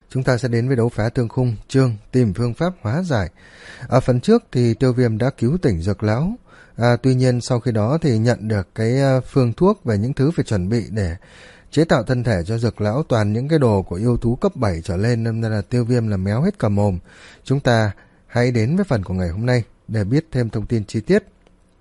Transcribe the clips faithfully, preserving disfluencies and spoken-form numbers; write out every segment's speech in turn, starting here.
chúng ta sẽ đến với đấu phá tương khung, chương tìm phương pháp hóa giải. Ở phần trước thì Tiêu Viêm đã cứu tỉnh Dược Lão. À, tuy nhiên sau khi đó thì nhận được cái phương thuốc về những thứ phải chuẩn bị để chế tạo thân thể cho Dược Lão, toàn những cái đồ của yêu thú cấp bảy trở lên, nên là Tiêu Viêm là méo hết cả mồm. Chúng ta hãy đến với phần của ngày hôm nay để biết thêm thông tin chi tiết.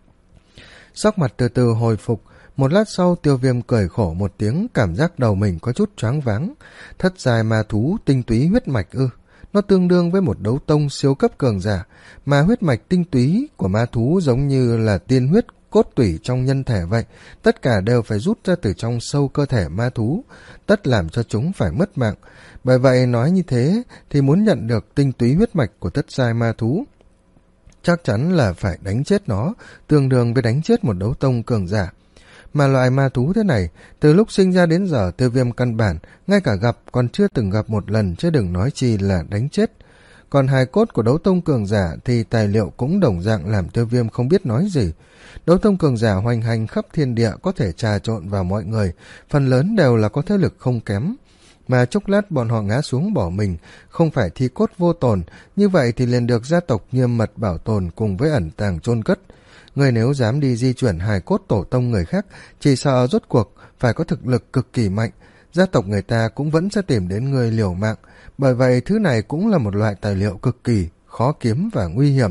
Sắc mặt từ từ hồi phục, một lát sau Tiêu Viêm cười khổ một tiếng, cảm giác đầu mình có chút choáng váng. Thất giai ma thú tinh túy huyết mạch ư? Nó tương đương với một đấu tông siêu cấp cường giả, mà huyết mạch tinh túy của ma thú giống như là tiên huyết cốt tủy trong nhân thể vậy, tất cả đều phải rút ra từ trong sâu cơ thể ma thú, tất làm cho chúng phải mất mạng. Bởi vậy nói như thế thì muốn nhận được tinh túy huyết mạch của thất giai ma thú, chắc chắn là phải đánh chết nó, tương đương với đánh chết một đấu tông cường giả. Mà loại ma thú thế này, từ lúc sinh ra đến giờ Tiêu Viêm căn bản, ngay cả gặp còn chưa từng gặp một lần, chứ đừng nói chi là đánh chết. Còn hài cốt của đấu tông cường giả thì tài liệu cũng đồng dạng làm Tiêu Viêm không biết nói gì. Đấu tông cường giả hoành hành khắp thiên địa, có thể trà trộn vào mọi người, phần lớn đều là có thế lực không kém. Mà chốc lát bọn họ ngã xuống bỏ mình, không phải thi cốt vô tồn, như vậy thì liền được gia tộc nghiêm mật bảo tồn cùng với ẩn tàng chôn cất. Người nếu dám đi di chuyển hài cốt tổ tông người khác, chỉ sợ rốt cuộc phải có thực lực cực kỳ mạnh, gia tộc người ta cũng vẫn sẽ tìm đến người liều mạng, bởi vậy thứ này cũng là một loại tài liệu cực kỳ khó kiếm và nguy hiểm.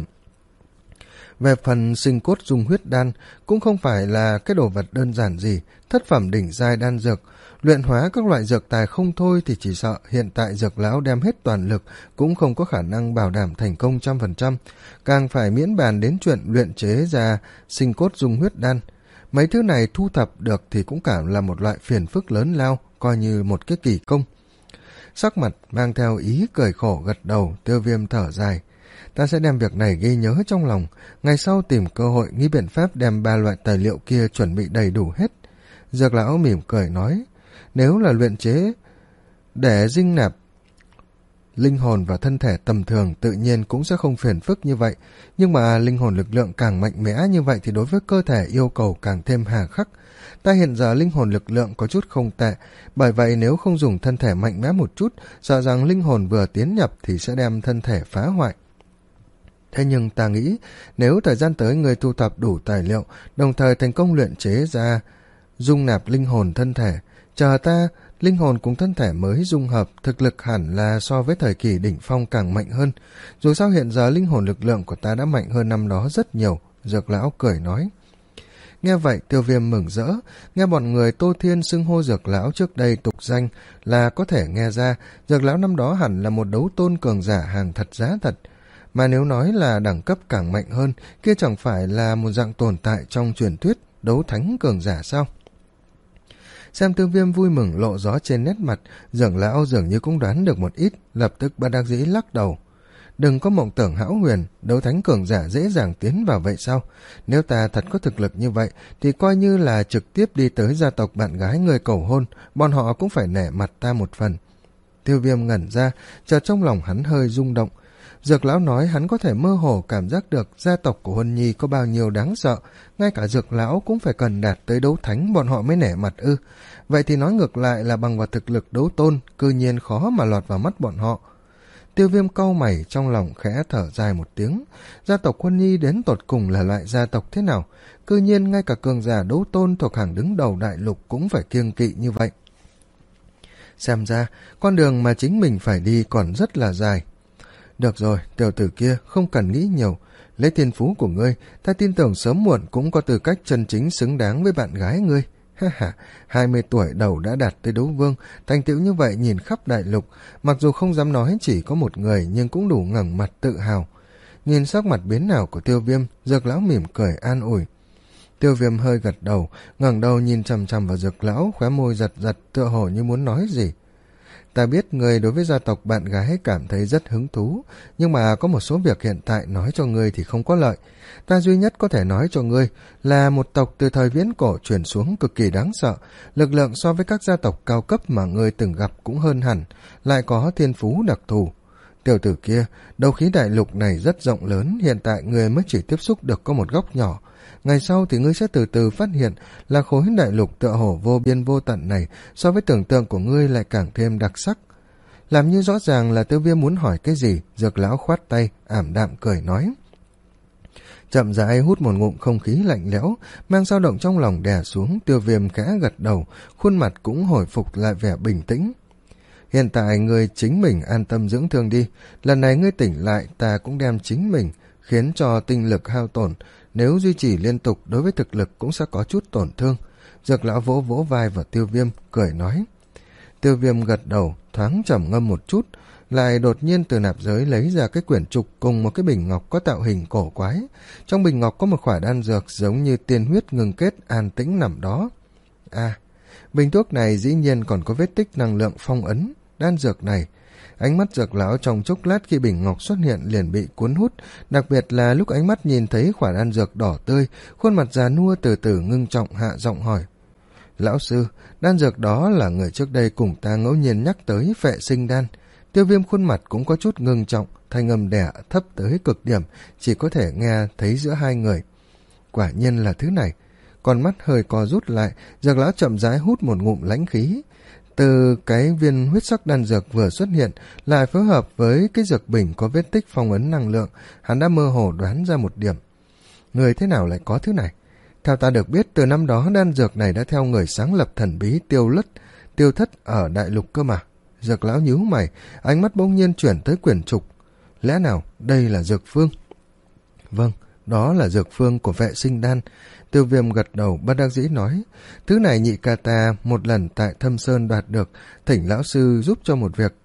Về phần sinh cốt dung huyết đan, cũng không phải là cái đồ vật đơn giản gì, thất phẩm đỉnh giai đan dược, luyện hóa các loại dược tài không thôi thì chỉ sợ hiện tại Dược Lão đem hết toàn lực cũng không có khả năng bảo đảm thành công trăm phần trăm, càng phải miễn bàn đến chuyện luyện chế ra sinh cốt dung huyết đan. Mấy thứ này thu thập được thì cũng cả là một loại phiền phức lớn lao, coi như một cái kỳ công. Sắc mặt mang theo ý cười khổ gật đầu, Tiêu Viêm thở dài. Ta sẽ đem việc này ghi nhớ trong lòng, ngày sau tìm cơ hội nghĩ biện pháp đem ba loại tài liệu kia chuẩn bị đầy đủ hết. Dược Lão mỉm cười nói, nếu là luyện chế để dinh nạp linh hồn và thân thể tầm thường tự nhiên cũng sẽ không phiền phức như vậy, nhưng mà linh hồn lực lượng càng mạnh mẽ như vậy thì đối với cơ thể yêu cầu càng thêm hà khắc. Ta hiện giờ linh hồn lực lượng có chút không tệ, bởi vậy nếu không dùng thân thể mạnh mẽ một chút, sợ rằng linh hồn vừa tiến nhập thì sẽ đem thân thể phá hoại. Thế nhưng ta nghĩ, nếu thời gian tới người thu thập đủ tài liệu, đồng thời thành công luyện chế ra dung nạp linh hồn thân thể, chờ ta, linh hồn cùng thân thể mới dung hợp, thực lực hẳn là so với thời kỳ đỉnh phong càng mạnh hơn. Dù sao hiện giờ linh hồn lực lượng của ta đã mạnh hơn năm đó rất nhiều, Dược Lão cười nói. Nghe vậy Tiêu Viêm mừng rỡ, nghe bọn người Tô Thiên xưng hô Dược Lão trước đây tục danh là có thể nghe ra, Dược Lão năm đó hẳn là một đấu tôn cường giả hàng thật giá thật. Mà nếu nói là đẳng cấp càng mạnh hơn, kia chẳng phải là một dạng tồn tại trong truyền thuyết đấu thánh cường giả sao? Xem Tiêu Viêm vui mừng lộ rõ trên nét mặt, Dược Lão dường như cũng đoán được một ít, lập tức bất đắc dĩ lắc đầu. Đừng có mộng tưởng hão huyền, đấu thánh cường giả dễ dàng tiến vào vậy sao? Nếu ta thật có thực lực như vậy, thì coi như là trực tiếp đi tới gia tộc bạn gái người cầu hôn, bọn họ cũng phải nể mặt ta một phần. Tiêu Viêm ngẩn ra, chợt trong lòng hắn hơi rung động. Dược Lão nói hắn có thể mơ hồ cảm giác được gia tộc của Huân Nhi có bao nhiêu đáng sợ, ngay cả Dược Lão cũng phải cần đạt tới đấu thánh bọn họ mới nể mặt ư. Vậy thì nói ngược lại là bằng vào thực lực đấu tôn, cư nhiên khó mà lọt vào mắt bọn họ. Tiêu Viêm cau mày, trong lòng khẽ thở dài một tiếng. Gia tộc Huân Nhi đến tột cùng là loại gia tộc thế nào? Cư nhiên ngay cả cường giả đấu tôn thuộc hàng đứng đầu đại lục cũng phải kiêng kỵ như vậy. Xem ra, con đường mà chính mình phải đi còn rất là dài. Được rồi, tiểu tử kia, không cần nghĩ nhiều. Lấy thiên phú của ngươi, ta tin tưởng sớm muộn cũng có tư cách chân chính xứng đáng với bạn gái ngươi. Ha ha, hai mươi tuổi đầu đã đạt tới đấu vương, thành tựu như vậy nhìn khắp đại lục, mặc dù không dám nói chỉ có một người nhưng cũng đủ ngẩng mặt tự hào. Nhìn sắc mặt biến nào của Tiêu Viêm, Dược Lão mỉm cười an ủi. Tiêu Viêm hơi gật đầu, ngẩng đầu nhìn chằm chằm vào Dược Lão, khóe môi giật giật tựa hồ như muốn nói gì. Ta biết người đối với gia tộc bạn gái cảm thấy rất hứng thú, nhưng mà có một số việc hiện tại nói cho ngươi thì không có lợi. Ta duy nhất có thể nói cho ngươi là một tộc từ thời viễn cổ truyền xuống cực kỳ đáng sợ, lực lượng so với các gia tộc cao cấp mà ngươi từng gặp cũng hơn hẳn, lại có thiên phú đặc thù. Tiểu tử kia, đấu khí đại lục này rất rộng lớn, hiện tại ngươi mới chỉ tiếp xúc được có một góc nhỏ. Ngày sau thì ngươi sẽ từ từ phát hiện là khối đại lục tựa hồ vô biên vô tận này so với tưởng tượng của ngươi lại càng thêm đặc sắc. Làm như rõ ràng là Tiêu Viêm muốn hỏi cái gì, Dược lão khoát tay, ảm đạm cười nói. Chậm rãi hút một ngụm không khí lạnh lẽo, mang dao động trong lòng đè xuống. Tiêu Viêm khẽ gật đầu, khuôn mặt cũng hồi phục lại vẻ bình tĩnh. Hiện tại ngươi chính mình an tâm dưỡng thương đi, lần này ngươi tỉnh lại ta cũng đem chính mình khiến cho tinh lực hao tổn, nếu duy trì liên tục đối với thực lực cũng sẽ có chút tổn thương. Dược lão vỗ vỗ vai vào Tiêu Viêm, cười nói. Tiêu Viêm gật đầu, thoáng trầm ngâm một chút, lại đột nhiên từ nạp giới lấy ra cái quyển trục cùng một cái bình ngọc có tạo hình cổ quái. Trong bình ngọc có một khỏa đan dược giống như tiên huyết ngưng kết an tĩnh nằm đó. À, bình thuốc này dĩ nhiên còn có vết tích năng lượng phong ấn. Đan dược này, ánh mắt Dược lão trong chốc lát khi bình ngọc xuất hiện liền bị cuốn hút, đặc biệt là lúc ánh mắt nhìn thấy khỏa đan dược đỏ tươi, khuôn mặt già nua từ từ ngưng trọng hạ giọng hỏi. Lão sư, đan dược đó là người trước đây cùng ta ngẫu nhiên nhắc tới Phệ Sinh Đan. Tiêu Viêm khuôn mặt cũng có chút ngưng trọng, thanh âm đẻ thấp tới cực điểm, chỉ có thể nghe thấy giữa hai người. Quả nhiên là thứ này. Con mắt hơi co rút lại, Dược lão chậm rãi hút một ngụm lãnh khí. Từ cái viên huyết sắc đan dược vừa xuất hiện, lại phối hợp với cái dược bình có vết tích phong ấn năng lượng, hắn đã mơ hồ đoán ra một điểm. Người thế nào lại có thứ này? Theo ta được biết, từ năm đó đan dược này đã theo người sáng lập thần bí tiêu lất, tiêu thất ở đại lục cơ mà. Dược lão nhíu mày, ánh mắt bỗng nhiên chuyển tới quyển trục. Lẽ nào đây là dược phương? Vâng, đó là dược phương của Vệ Sinh Đan. Tiêu Viêm gật đầu bất đắc dĩ nói. Thứ này nhị ca ta một lần tại Thâm Sơn đoạt được, thỉnh lão sư giúp cho một việc.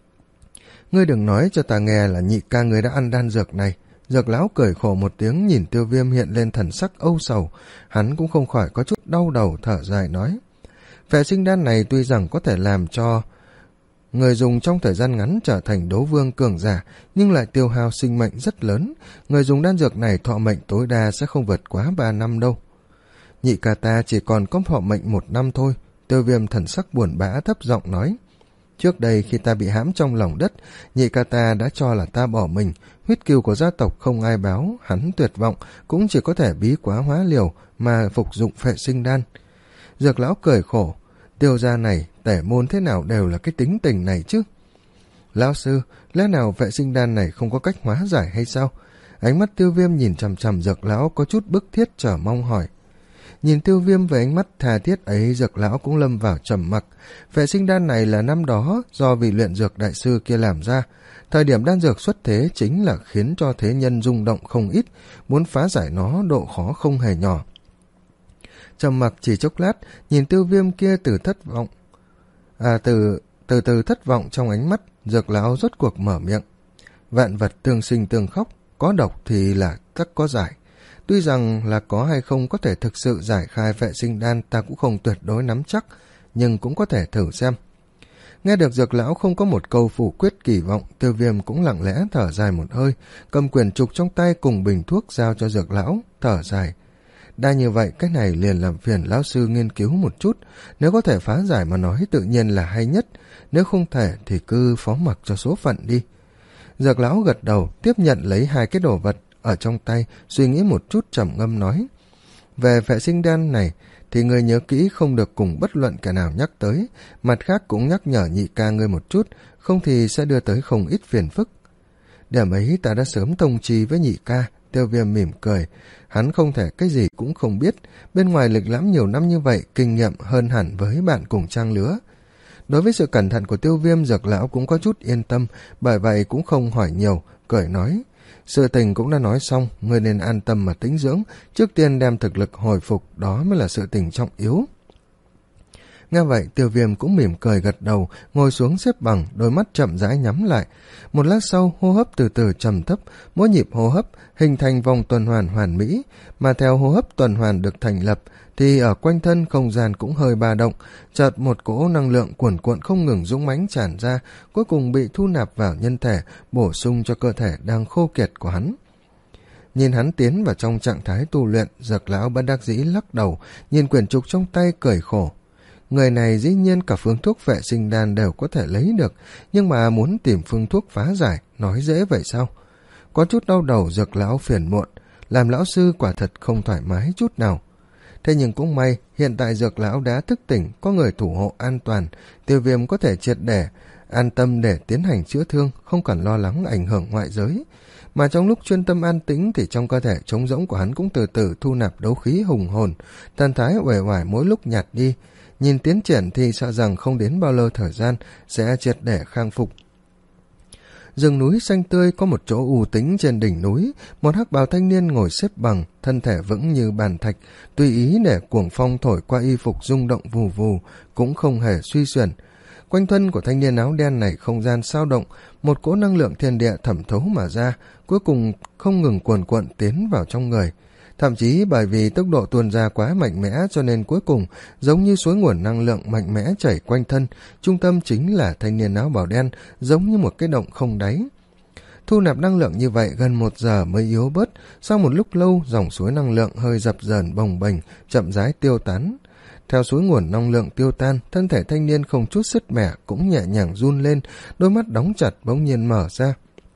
Ngươi đừng nói cho ta nghe là nhị ca ngươi đã ăn đan dược này. Dược lão cười khổ một tiếng, nhìn Tiêu Viêm hiện lên thần sắc âu sầu. Hắn cũng không khỏi có chút đau đầu, thở dài nói. Vệ sinh đan này tuy rằng có thể làm cho người dùng trong thời gian ngắn trở thành đấu vương cường giả, nhưng lại tiêu hao sinh mệnh rất lớn. Người dùng đan dược này thọ mệnh tối đa sẽ không vượt quá ba năm đâu. Nhị ca ta chỉ còn có thọ mệnh một năm thôi. Tiêu Viêm thần sắc buồn bã thấp giọng nói. Trước đây khi ta bị hãm trong lòng đất, nhị ca ta đã cho là ta bỏ mình, huyết cừu của gia tộc không ai báo, hắn tuyệt vọng, cũng chỉ có thể bí quá hóa liều mà phục dụng Phệ Sinh Đan. Dược lão cười khổ, Tiêu gia này, tể môn thế nào đều là cái tính tình này chứ. Lão sư, lẽ nào Phệ Sinh Đan này không có cách hóa giải hay sao? Ánh mắt Tiêu Viêm nhìn chằm chằm Dược lão có chút bức thiết chờ mong hỏi. Nhìn Tiêu Viêm với ánh mắt tha thiết ấy, Dược lão cũng lâm vào trầm mặc. Phệ Sinh Đan này là năm đó do vị luyện dược đại sư kia làm ra. Thời điểm đan dược xuất thế chính là khiến cho thế nhân rung động không ít, muốn phá giải nó độ khó không hề nhỏ. Trầm mặc chỉ chốc lát, nhìn Tiêu Viêm kia từ thất vọng, à từ từ từ thất vọng trong ánh mắt, Dược lão rốt cuộc mở miệng. Vạn vật tương sinh tương khóc, có độc thì là chắc có giải. Tuy rằng là có hay không có thể thực sự giải khai Phệ Sinh Đan ta cũng không tuyệt đối nắm chắc, nhưng cũng có thể thử xem. Nghe được Dược lão không có một câu phủ quyết kỳ vọng, Tiêu Viêm cũng lặng lẽ thở dài một hơi, cầm quyển trục trong tay cùng bình thuốc giao cho Dược lão, thở dài. Đã như vậy, cái này liền làm phiền lão sư nghiên cứu một chút, nếu có thể phá giải mà nói tự nhiên là hay nhất, nếu không thể thì cứ phó mặc cho số phận đi. Dược lão gật đầu, tiếp nhận lấy hai cái đồ vật ở trong tay, suy nghĩ một chút trầm ngâm nói. Về Phệ Sinh Đan này thì người nhớ kỹ không được cùng bất luận kẻ nào nhắc tới, mặt khác cũng nhắc nhở nhị ca ngươi một chút, không thì sẽ đưa tới không ít phiền phức. Điểm ấy ta đã sớm thông chi với nhị ca. Tiêu Viêm mỉm cười, hắn không thể cái gì cũng không biết, bên ngoài lịch lãm nhiều năm như vậy, kinh nghiệm hơn hẳn với bạn cùng trang lứa. Đối với sự cẩn thận của Tiêu Viêm, Dược lão cũng có chút yên tâm, bởi vậy cũng không hỏi nhiều, cười nói. Sự tình cũng đã nói xong, ngươi nên an tâm mà tĩnh dưỡng, trước tiên đem thực lực hồi phục, đó mới là sự tình trọng yếu. Nghe vậy, Tiêu Viêm cũng mỉm cười gật đầu, ngồi xuống xếp bằng, đôi mắt chậm rãi nhắm lại. Một lát sau, hô hấp từ từ trầm thấp, mỗi nhịp hô hấp hình thành vòng tuần hoàn hoàn mỹ, mà theo hô hấp tuần hoàn được thành lập, thì ở quanh thân không gian cũng hơi ba động, chợt một cỗ năng lượng cuồn cuộn không ngừng dũng mãnh tràn ra, cuối cùng bị thu nạp vào nhân thể, bổ sung cho cơ thể đang khô kiệt của hắn. Nhìn hắn tiến vào trong trạng thái tu luyện, Dược lão bất đắc dĩ lắc đầu, nhìn quyển trục trong tay cười khổ. Người này dĩ nhiên cả phương thuốc Phệ Sinh Đan đều có thể lấy được, nhưng mà muốn tìm phương thuốc phá giải, nói dễ vậy sao? Có chút đau đầu, Dược lão phiền muộn, làm lão sư quả thật không thoải mái chút nào. Thế nhưng cũng may, hiện tại Dược lão đã thức tỉnh, có người thủ hộ an toàn, Tiêu Viêm có thể triệt để an tâm để tiến hành chữa thương, không cần lo lắng ảnh hưởng ngoại giới. Mà trong lúc chuyên tâm an tĩnh thì trong cơ thể trống rỗng của hắn cũng từ từ thu nạp đấu khí hùng hồn, thần thái uể oải mỗi lúc nhạt đi. Nhìn tiến triển thì sợ rằng không đến bao lâu thời gian sẽ triệt để khang phục. Rừng núi xanh tươi có một chỗ u tĩnh trên đỉnh núi, một hắc bào thanh niên ngồi xếp bằng, thân thể vững như bàn thạch, tùy ý để cuồng phong thổi qua y phục rung động vù vù, cũng không hề suy xuyển. Quanh thân của thanh niên áo đen này không gian sao động, một cỗ năng lượng thiên địa thẩm thấu mà ra, cuối cùng không ngừng cuồn cuộn tiến vào trong người. Thậm chí bởi vì tốc độ tuôn ra quá mạnh mẽ cho nên cuối cùng giống như suối nguồn năng lượng mạnh mẽ chảy quanh thân, trung tâm chính là thanh niên áo bào đen, giống như một cái động không đáy. Thu nạp năng lượng như vậy gần một giờ mới yếu bớt, sau một lúc lâu dòng suối năng lượng hơi dập dờn bồng bềnh, chậm rãi tiêu tán. Theo suối nguồn năng lượng tiêu tan, thân thể thanh niên không chút sứt mẻ cũng nhẹ nhàng run lên, đôi mắt đóng chặt bỗng nhiên mở ra.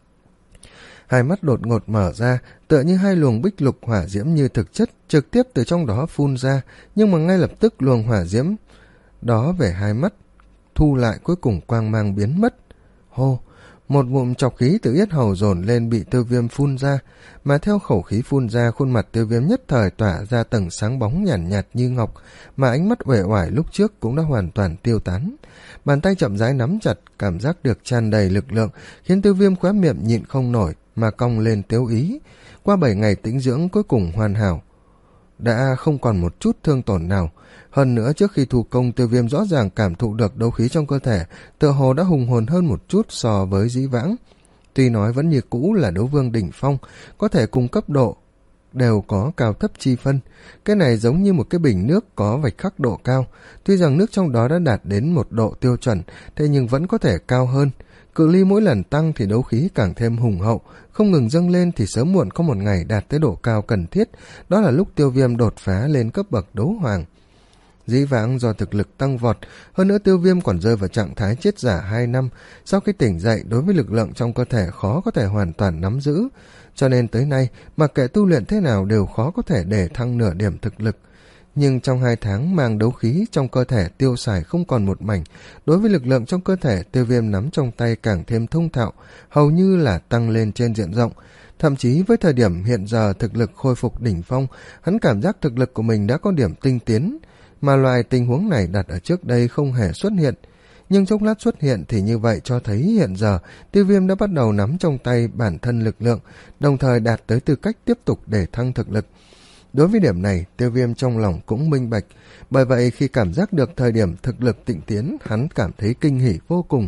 Hai mắt đột ngột mở ra, tựa như hai luồng bích lục hỏa diễm như thực chất trực tiếp từ trong đó phun ra, nhưng mà ngay lập tức luồng hỏa diễm đó về hai mắt thu lại, cuối cùng quang mang biến mất. Hô, một ngụm trọc khí từ yết hầu dồn lên bị Tiêu Viêm phun ra, mà theo khẩu khí phun ra, khuôn mặt Tiêu Viêm nhất thời tỏa ra tầng sáng bóng nhàn nhạt, nhạt như ngọc, mà ánh mắt uể oải lúc trước cũng đã hoàn toàn tiêu tán. Bàn tay chậm rãi nắm chặt, cảm giác được tràn đầy lực lượng, khiến Tiêu Viêm khóe miệng nhịn không nổi mà cong lên tiếu ý. Qua bảy ngày tĩnh dưỡng cuối cùng hoàn hảo, đã không còn một chút thương tổn nào. Hơn nữa trước khi thu công, Tiêu Viêm rõ ràng cảm thụ được đấu khí trong cơ thể tựa hồ đã hùng hồn hơn một chút so với dĩ vãng. Tuy nói vẫn như cũ là đấu vương đỉnh phong, có thể cùng cấp độ đều có cao thấp chi phân. Cái này giống như một cái bình nước có vạch khắc độ cao, tuy rằng nước trong đó đã đạt đến một độ tiêu chuẩn, thế nhưng vẫn có thể cao hơn. Cự ly mỗi lần tăng thì đấu khí càng thêm hùng hậu, không ngừng dâng lên thì sớm muộn có một ngày đạt tới độ cao cần thiết, đó là lúc Tiêu Viêm đột phá lên cấp bậc đấu hoàng. Dĩ vãng do thực lực tăng vọt, hơn nữa Tiêu Viêm còn rơi vào trạng thái chết giả hai năm, sau khi tỉnh dậy đối với lực lượng trong cơ thể khó có thể hoàn toàn nắm giữ, cho nên tới nay mặc kệ tu luyện thế nào đều khó có thể để thăng nửa điểm thực lực. Nhưng trong hai tháng mang đấu khí trong cơ thể tiêu xài không còn một mảnh, đối với lực lượng trong cơ thể Tiêu Viêm nắm trong tay càng thêm thông thạo, hầu như là tăng lên trên diện rộng. Thậm chí với thời điểm hiện giờ thực lực khôi phục đỉnh phong, hắn cảm giác thực lực của mình đã có điểm tinh tiến, mà loài tình huống này đặt ở trước đây không hề xuất hiện. Nhưng chốc lát xuất hiện thì như vậy cho thấy hiện giờ Tiêu Viêm đã bắt đầu nắm trong tay bản thân lực lượng, đồng thời đạt tới tư cách tiếp tục để thăng thực lực. Đối với điểm này, Tiêu Viêm trong lòng cũng minh bạch, bởi vậy khi cảm giác được thời điểm thực lực tịnh tiến, hắn cảm thấy kinh hỉ vô cùng.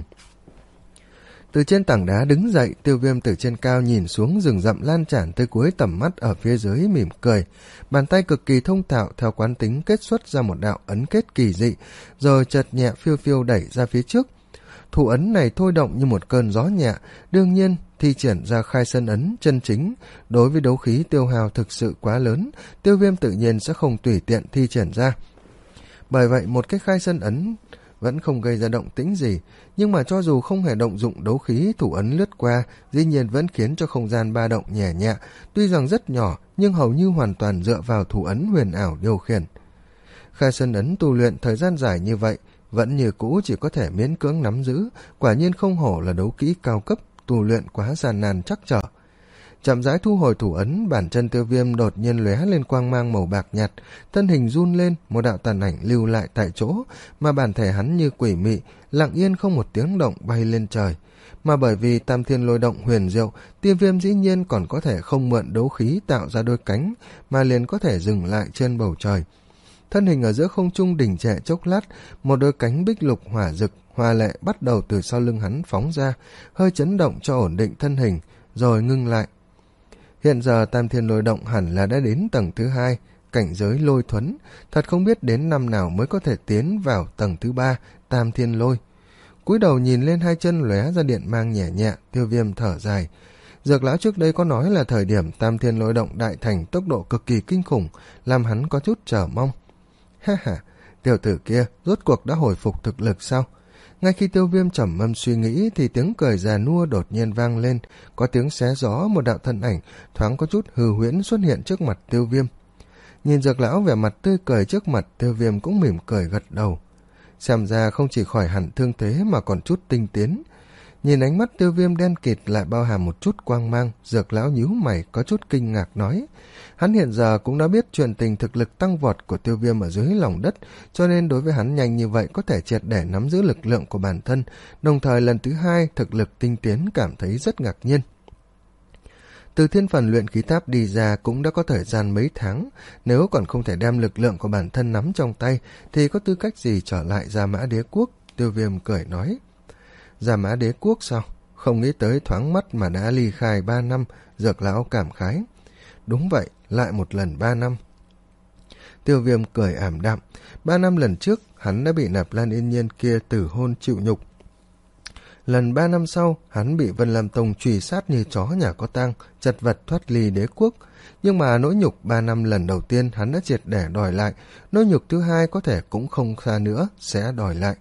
Từ trên tảng đá đứng dậy, Tiêu Viêm từ trên cao nhìn xuống rừng rậm lan tràn tới cuối tầm mắt ở phía dưới mỉm cười. Bàn tay cực kỳ thông thạo theo quán tính kết xuất ra một đạo ấn kết kỳ dị, rồi chợt nhẹ phiêu phiêu đẩy ra phía trước. Thủ ấn này thôi động như một cơn gió nhẹ, đương nhiên thi triển ra khai sơn ấn chân chính. Đối với đấu khí tiêu hao thực sự quá lớn, Tiêu Viêm tự nhiên sẽ không tùy tiện thi triển ra. Bởi vậy một cái khai sơn ấn vẫn không gây ra động tĩnh gì, nhưng mà cho dù không hề động dụng đấu khí, thủ ấn lướt qua dĩ nhiên vẫn khiến cho không gian ba động nhẹ nhẹ, tuy rằng rất nhỏ nhưng hầu như hoàn toàn dựa vào thủ ấn huyền ảo điều khiển. Khai sơn ấn tu luyện thời gian dài như vậy vẫn như cũ chỉ có thể miễn cưỡng nắm giữ, quả nhiên không hổ là đấu kỹ cao cấp, tu luyện quá gian nan chắc trở. Chậm rãi thu hồi thủ ấn, bàn chân Tiêu Viêm đột nhiên lóe lên quang mang màu bạc nhạt, thân hình run lên, một đạo tàn ảnh lưu lại tại chỗ, mà bản thể hắn như quỷ mị, lặng yên không một tiếng động bay lên trời. Mà bởi vì tam thiên lôi động huyền diệu, Tiêu Viêm dĩ nhiên còn có thể không mượn đấu khí tạo ra đôi cánh, mà liền có thể dừng lại trên bầu trời. Thân hình ở giữa không trung đình trệ chốc lát, một đôi cánh bích lục hỏa rực hoa lệ bắt đầu từ sau lưng hắn phóng ra, hơi chấn động cho ổn định thân hình, rồi ngưng lại. Hiện giờ tam thiên lôi động hẳn là đã đến tầng thứ hai, cảnh giới lôi thuấn, thật không biết đến năm nào mới có thể tiến vào tầng thứ ba, tam thiên lôi. Cúi đầu nhìn lên hai chân lóe ra điện mang nhẹ nhẹ, Tiêu Viêm thở dài. Dược lão trước đây có nói là thời điểm tam thiên lôi động đại thành tốc độ cực kỳ kinh khủng, làm hắn có chút chờ mong. Ha ha, tiểu tử kia rốt cuộc đã hồi phục thực lực sao? Ngay khi Tiêu Viêm trầm ngâm suy nghĩ thì tiếng cười già nua đột nhiên vang lên, có tiếng xé gió, một đạo thân ảnh thoáng có chút hư huyễn xuất hiện trước mặt Tiêu Viêm. Nhìn Dược lão vẻ mặt tươi cười trước mặt, Tiêu Viêm cũng mỉm cười gật đầu. xem ra không chỉ khỏi hẳn thương thế mà còn chút tinh tiến. Nhìn ánh mắt Tiêu Viêm đen kịt lại bao hàm một chút quang mang, Dược lão nhíu mày có chút kinh ngạc nói. Hắn hiện giờ cũng đã biết chuyện tình thực lực tăng vọt của Tiêu Viêm ở dưới lòng đất, cho nên đối với hắn nhanh như vậy có thể triệt để nắm giữ lực lượng của bản thân, đồng thời lần thứ hai thực lực tinh tiến cảm thấy rất ngạc nhiên. Từ thiên phần luyện khí tháp đi ra cũng đã có thời gian mấy tháng, nếu còn không thể đem lực lượng của bản thân nắm trong tay thì có tư cách gì trở lại Gia Mã Đế Quốc, Tiêu Viêm cười nói. Gia Mã Đế Quốc sao? Không nghĩ tới thoáng mắt mà đã ly khai ba năm, Dược lão cảm khái. Đúng vậy, lại một lần ba năm. Tiêu Viêm cười ảm đạm, ba năm lần trước hắn đã bị Nạp Lan Yên Nhiên kia tử hôn chịu nhục. Lần ba năm sau, hắn bị Vân Lam Tông truy sát như chó nhà có tang, chật vật thoát ly đế quốc. Nhưng mà nỗi nhục ba năm lần đầu tiên hắn đã triệt để đòi lại, nỗi nhục thứ hai có thể cũng không xa nữa, sẽ đòi lại.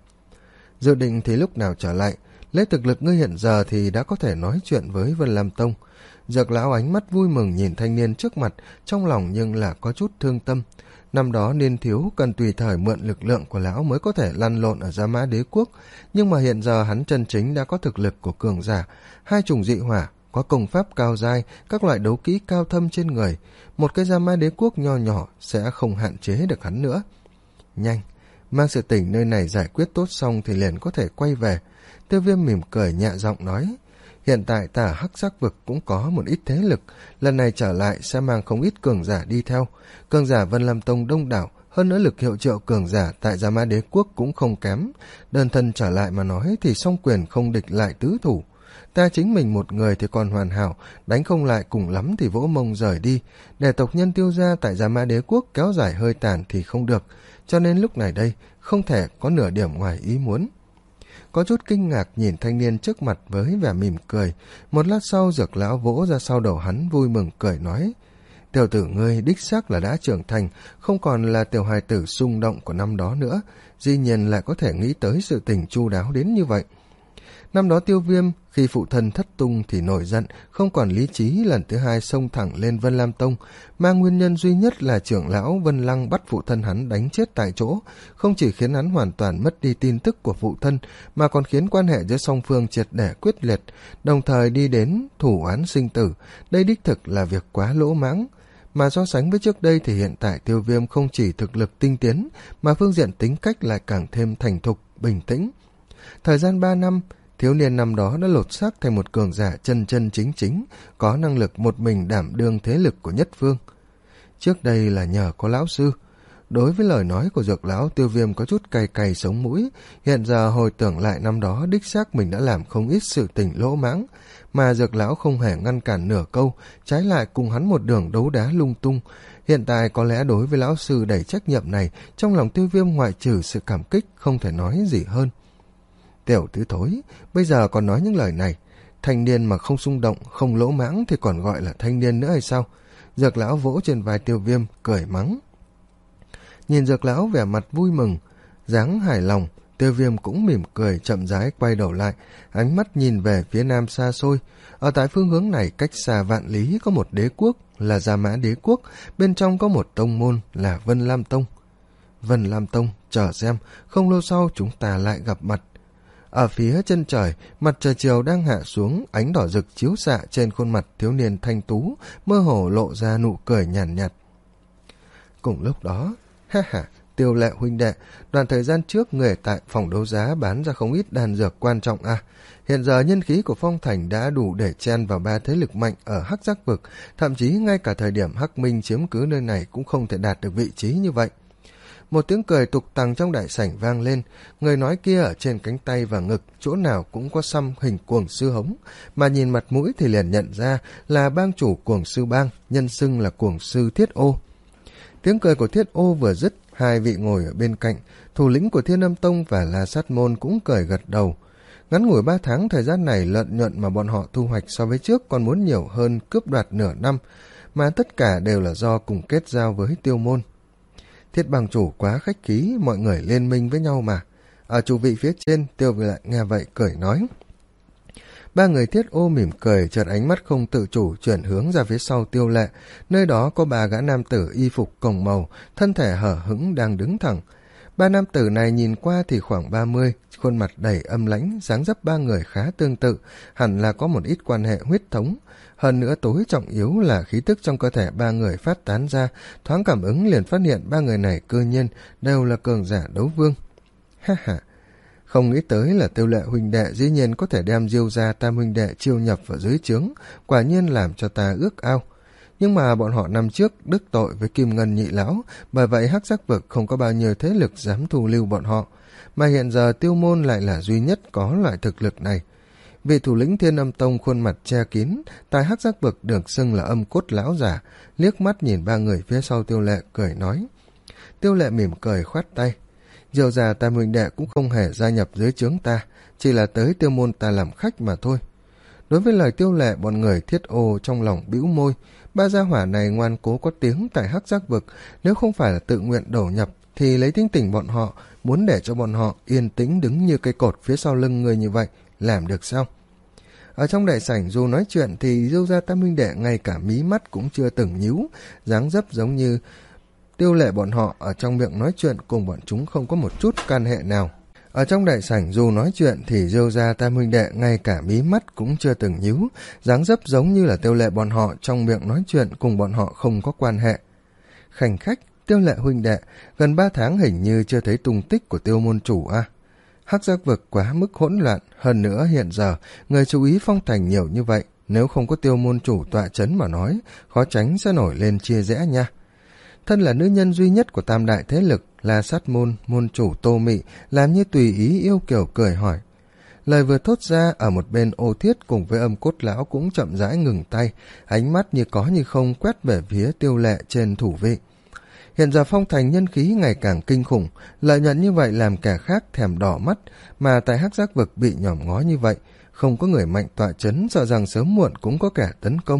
Dự định thì lúc nào trở lại, lấy thực lực ngươi hiện giờ thì đã có thể nói chuyện với Vân Lam Tông. Dược lão ánh mắt vui mừng nhìn thanh niên trước mặt, trong lòng nhưng là có chút thương tâm. Năm đó niên thiếu cần tùy thời mượn lực lượng của lão mới có thể lăn lộn ở Gia Mã Đế Quốc, nhưng mà hiện giờ hắn chân chính đã có thực lực của cường giả, hai chủng dị hỏa, có công pháp cao dai, các loại đấu kỹ cao thâm trên người, một cái Gia Mã Đế Quốc nho nhỏ sẽ không hạn chế được hắn nữa. Nhanh, mang sự tình nơi này giải quyết tốt xong thì liền có thể quay về. Tiêu Viêm mỉm cười nhẹ giọng nói. Hiện tại ta Hắc Giác Vực cũng có một ít thế lực, lần này trở lại sẽ mang không ít cường giả đi theo. Cường giả Vân Lam Tông đông đảo, hơn nữa lực hiệu triệu cường giả tại Gia Mã Đế Quốc cũng không kém. Đơn thân trở lại mà nói thì song quyền không địch lại tứ thủ. Ta chính mình một người thì còn hoàn hảo, đánh không lại cùng lắm thì vỗ mông rời đi. Để tộc nhân Tiêu gia tại Gia Mã Đế Quốc kéo dài hơi tàn thì không được, cho nên lúc này đây không thể có nửa điểm ngoài ý muốn. Có chút kinh ngạc nhìn thanh niên trước mặt với vẻ mỉm cười. Một lát sau Dược lão vỗ ra sau đầu hắn vui mừng cười nói. Tiểu tử ngươi đích xác là đã trưởng thành, không còn là tiểu hài tử xung động của năm đó nữa, dĩ nhiên lại có thể nghĩ tới sự tình chu đáo đến như vậy. Năm đó Tiêu Viêm khi phụ thân thất tung thì nổi giận, không còn lý trí, lần thứ hai xông thẳng lên Vân Lam Tông, mà nguyên nhân duy nhất là trưởng lão Vân Lăng bắt phụ thân hắn đánh chết tại chỗ, không chỉ khiến hắn hoàn toàn mất đi tin tức của phụ thân, mà còn khiến quan hệ giữa song phương triệt để quyết liệt, đồng thời đi đến thủ oán sinh tử. Đây đích thực là việc quá lỗ mãng. Mà so sánh với trước đây thì hiện tại Tiêu Viêm không chỉ thực lực tinh tiến, mà phương diện tính cách lại càng thêm thành thục, bình tĩnh. Thời gian ba năm, thiếu niên năm đó đã lột xác thành một cường giả chân chân chính chính, có năng lực một mình đảm đương thế lực của nhất phương. Trước đây là nhờ có lão sư. Đối với lời nói của Dược lão, Tiêu Viêm có chút cay cay sống mũi. Hiện giờ hồi tưởng lại năm đó đích xác mình đã làm không ít sự tình lỗ mãng, mà Dược lão không hề ngăn cản nửa câu, trái lại cùng hắn một đường đấu đá lung tung. Hiện tại có lẽ đối với lão sư đầy trách nhiệm này, trong lòng Tiêu Viêm ngoại trừ sự cảm kích không thể nói gì hơn. Tiểu tứ thối, bây giờ còn nói những lời này, thanh niên mà không xung động, không lỗ mãng thì còn gọi là thanh niên nữa hay sao? Dược lão vỗ trên vai Tiêu Viêm, cười mắng. Nhìn Dược lão vẻ mặt vui mừng, dáng hài lòng, Tiêu Viêm cũng mỉm cười chậm rãi quay đầu lại, ánh mắt nhìn về phía nam xa xôi. Ở tại phương hướng này cách xa vạn lý có một đế quốc là Gia Mã Đế Quốc, bên trong có một tông môn là Vân Lam Tông. Vân Lam Tông, chờ xem, không lâu sau chúng ta lại gặp mặt. Ở phía chân trời, mặt trời chiều đang hạ xuống, ánh đỏ rực chiếu xạ trên khuôn mặt thiếu niên thanh tú, mơ hồ lộ ra nụ cười nhàn nhạt, nhạt. Cùng lúc đó, ha ha, Tiêu Lệ huynh đệ, đoạn thời gian trước người tại phòng đấu giá bán ra không ít đan dược quan trọng à. Hiện giờ nhân khí của Phong Thành đã đủ để chen vào ba thế lực mạnh ở Hắc Giác Vực, thậm chí ngay cả thời điểm Hắc Minh chiếm cứ nơi này cũng không thể đạt được vị trí như vậy. Một tiếng cười tục tằng trong đại sảnh vang lên, người nói kia ở trên cánh tay và ngực, chỗ nào cũng có xăm hình cuồng sư hống, mà nhìn mặt mũi thì liền nhận ra là bang chủ cuồng sư bang, nhân xưng là cuồng sư Thiết Ô. Tiếng cười của Thiết Ô vừa dứt, hai vị ngồi ở bên cạnh, thủ lĩnh của Thiên Âm Tông và La Sát Môn cũng cười gật đầu. Ngắn ngủi ba tháng thời gian này, lợi nhuận mà bọn họ thu hoạch so với trước còn muốn nhiều hơn cướp đoạt nửa năm, mà tất cả đều là do cùng kết giao với Tiêu môn. Thiết bang chủ quá khách khí, mọi người liên minh với nhau mà. Ở chủ vị phía trên, Tiêu lại nghe vậy cười nói. Ba người Thiết Ô mỉm cười, chợt ánh mắt không tự chủ chuyển hướng ra phía sau Tiêu Lệ, nơi đó có ba gã nam tử y phục cồng màu, thân thể hở hững đang đứng thẳng. Ba nam tử này nhìn qua thì khoảng ba mươi, khuôn mặt đầy âm lãnh, dáng dấp ba người khá tương tự, hẳn là có một ít quan hệ huyết thống. Hơn nữa tối trọng yếu là khí tức trong cơ thể ba người phát tán ra, thoáng cảm ứng liền phát hiện ba người này cơ nhiên đều là cường giả đấu vương. Ha ha, không nghĩ tới là Tiêu Lệ huynh đệ dĩ nhiên có thể đem Diêu gia tam huynh đệ chiêu nhập vào dưới trướng, quả nhiên làm cho ta ước ao. Nhưng mà bọn họ năm trước đắc tội với Kim Ngân nhị lão, bởi vậy Hắc Giác vực không có bao nhiêu thế lực dám thu lưu bọn họ, mà hiện giờ Tiêu môn lại là duy nhất có loại thực lực này. Vị thủ lĩnh Thiên Âm Tông khuôn mặt che kín, tại Hắc Giác vực được xưng là âm cốt lão giả, liếc mắt nhìn ba người phía sau Tiêu Lệ cười nói. Tiêu Lệ mỉm cười khoát tay. Diêu gia tam huynh đệ cũng không hề gia nhập dưới trướng ta, chỉ là tới Tiêu môn ta làm khách mà thôi. Đối với lời Tiêu Lệ, bọn người Thiết Ô trong lòng bĩu môi. Ba gia hỏa này ngoan cố có tiếng tại Hắc Giác vực, nếu không phải là tự nguyện đổ nhập thì lấy tính tình bọn họ, muốn để cho bọn họ yên tĩnh đứng như cây cột phía sau lưng người như vậy, làm được sao? Ở trong đại sảnh dù nói chuyện thì Diêu gia tam huynh đệ ngay cả mí mắt cũng chưa từng nhíu, dáng dấp giống như Tiêu Lệ bọn họ ở trong miệng nói chuyện cùng bọn chúng không có một chút can hệ nào. Ở trong đại sảnh dù nói chuyện thì Diêu gia tam huynh đệ ngay cả mí mắt cũng chưa từng nhíu, dáng dấp giống như là Tiêu Lệ bọn họ trong miệng nói chuyện cùng bọn họ không có quan hệ. Khanh khách, Tiêu Lệ huynh đệ, gần ba tháng hình như chưa thấy tung tích của Tiêu môn chủ a. À? Hắc Giác vực quá mức hỗn loạn, hơn nữa hiện giờ người chú ý Phong Thành nhiều như vậy, nếu không có Tiêu môn chủ tọa chấn mà nói, khó tránh sẽ nổi lên chia rẽ nha. Thân là nữ nhân duy nhất của tam đại thế lực, là Sát môn, môn chủ Tô Mị, làm như tùy ý yêu kiều cười hỏi. Lời vừa thốt ra, ở một bên Ô Thiết cùng với âm cốt lão cũng chậm rãi ngừng tay, ánh mắt như có như không quét về phía Tiêu Lệ trên thủ vị. Hiện giờ Phong Thành nhân khí ngày càng kinh khủng, lợi nhuận như vậy làm kẻ khác thèm đỏ mắt, mà tại Hắc Giác vực bị nhòm ngó như vậy, không có người mạnh tọa chấn, sợ rằng sớm muộn cũng có kẻ tấn công.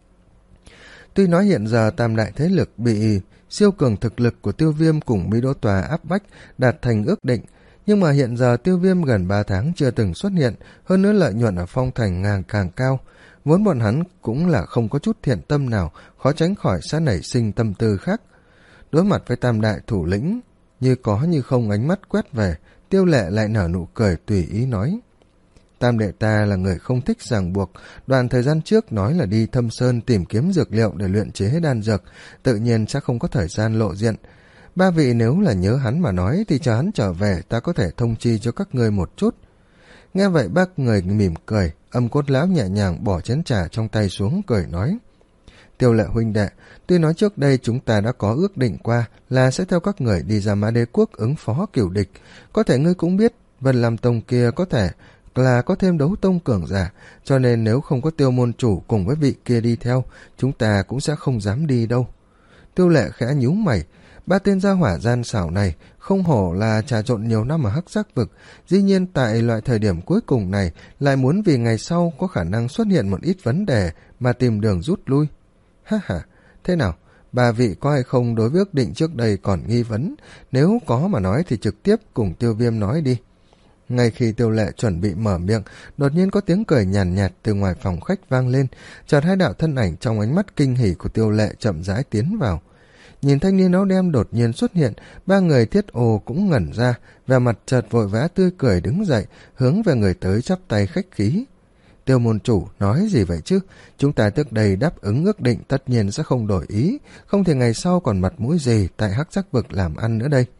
Tuy nói hiện giờ tam đại thế lực bị siêu cường thực lực của Tiêu Viêm cùng Mỹ Đỗ Tòa áp bách đạt thành ước định, nhưng mà hiện giờ Tiêu Viêm gần ba tháng chưa từng xuất hiện, hơn nữa lợi nhuận ở Phong Thành càng càng cao, vốn bọn hắn cũng là không có chút thiện tâm nào, khó tránh khỏi sẽ nảy sinh tâm tư khác. Đối mặt với tam đại thủ lĩnh, như có như không ánh mắt quét về, Tiêu Lệ lại nở nụ cười tùy ý nói. Tam đệ ta là người không thích ràng buộc, đoạn thời gian trước nói là đi Thâm Sơn tìm kiếm dược liệu để luyện chế đan dược, tự nhiên chắc không có thời gian lộ diện. Ba vị nếu là nhớ hắn mà nói thì chờ hắn trở về ta có thể thông chi cho các ngươi một chút. Nghe vậy bác người mỉm cười, âm cốt lão nhẹ nhàng bỏ chén trà trong tay xuống cười nói. Tiêu Lệ huynh đệ, tuy nói trước đây chúng ta đã có ước định qua là sẽ theo các người đi ra Mã Đế quốc ứng phó cửu địch, có thể ngươi cũng biết Vân Lam Tông kia có thể là có thêm đấu tông cường giả, cho nên nếu không có Tiêu môn chủ cùng với vị kia đi theo, chúng ta cũng sẽ không dám đi đâu. Tiêu Lệ khẽ nhíu mày, ba tên gia hỏa gian xảo này không hổ là trà trộn nhiều năm ở Hắc Giác vực, dĩ nhiên tại loại thời điểm cuối cùng này lại muốn vì ngày sau có khả năng xuất hiện một ít vấn đề mà tìm đường rút lui. Ha ha, thế nào, ba vị có hay không đối với ước định trước đây còn nghi vấn, nếu có mà nói thì trực tiếp cùng Tiêu Viêm nói đi. Ngay khi Tiêu Lệ chuẩn bị mở miệng, đột nhiên có tiếng cười nhàn nhạt, nhạt từ ngoài phòng khách vang lên, chợt hai đạo thân ảnh trong ánh mắt kinh hỉ của Tiêu Lệ chậm rãi tiến vào. Nhìn thanh niên áo đen đột nhiên xuất hiện, ba người Thiết Ô cũng ngẩn ra, vẻ mặt chợt vội vã tươi cười đứng dậy, hướng về người tới chắp tay khách khí. Tiêu môn chủ nói gì vậy chứ, chúng ta trước đây đáp ứng ước định tất nhiên sẽ không đổi ý, không thể ngày sau còn mặt mũi gì tại Hắc Giác vực làm ăn nữa đây.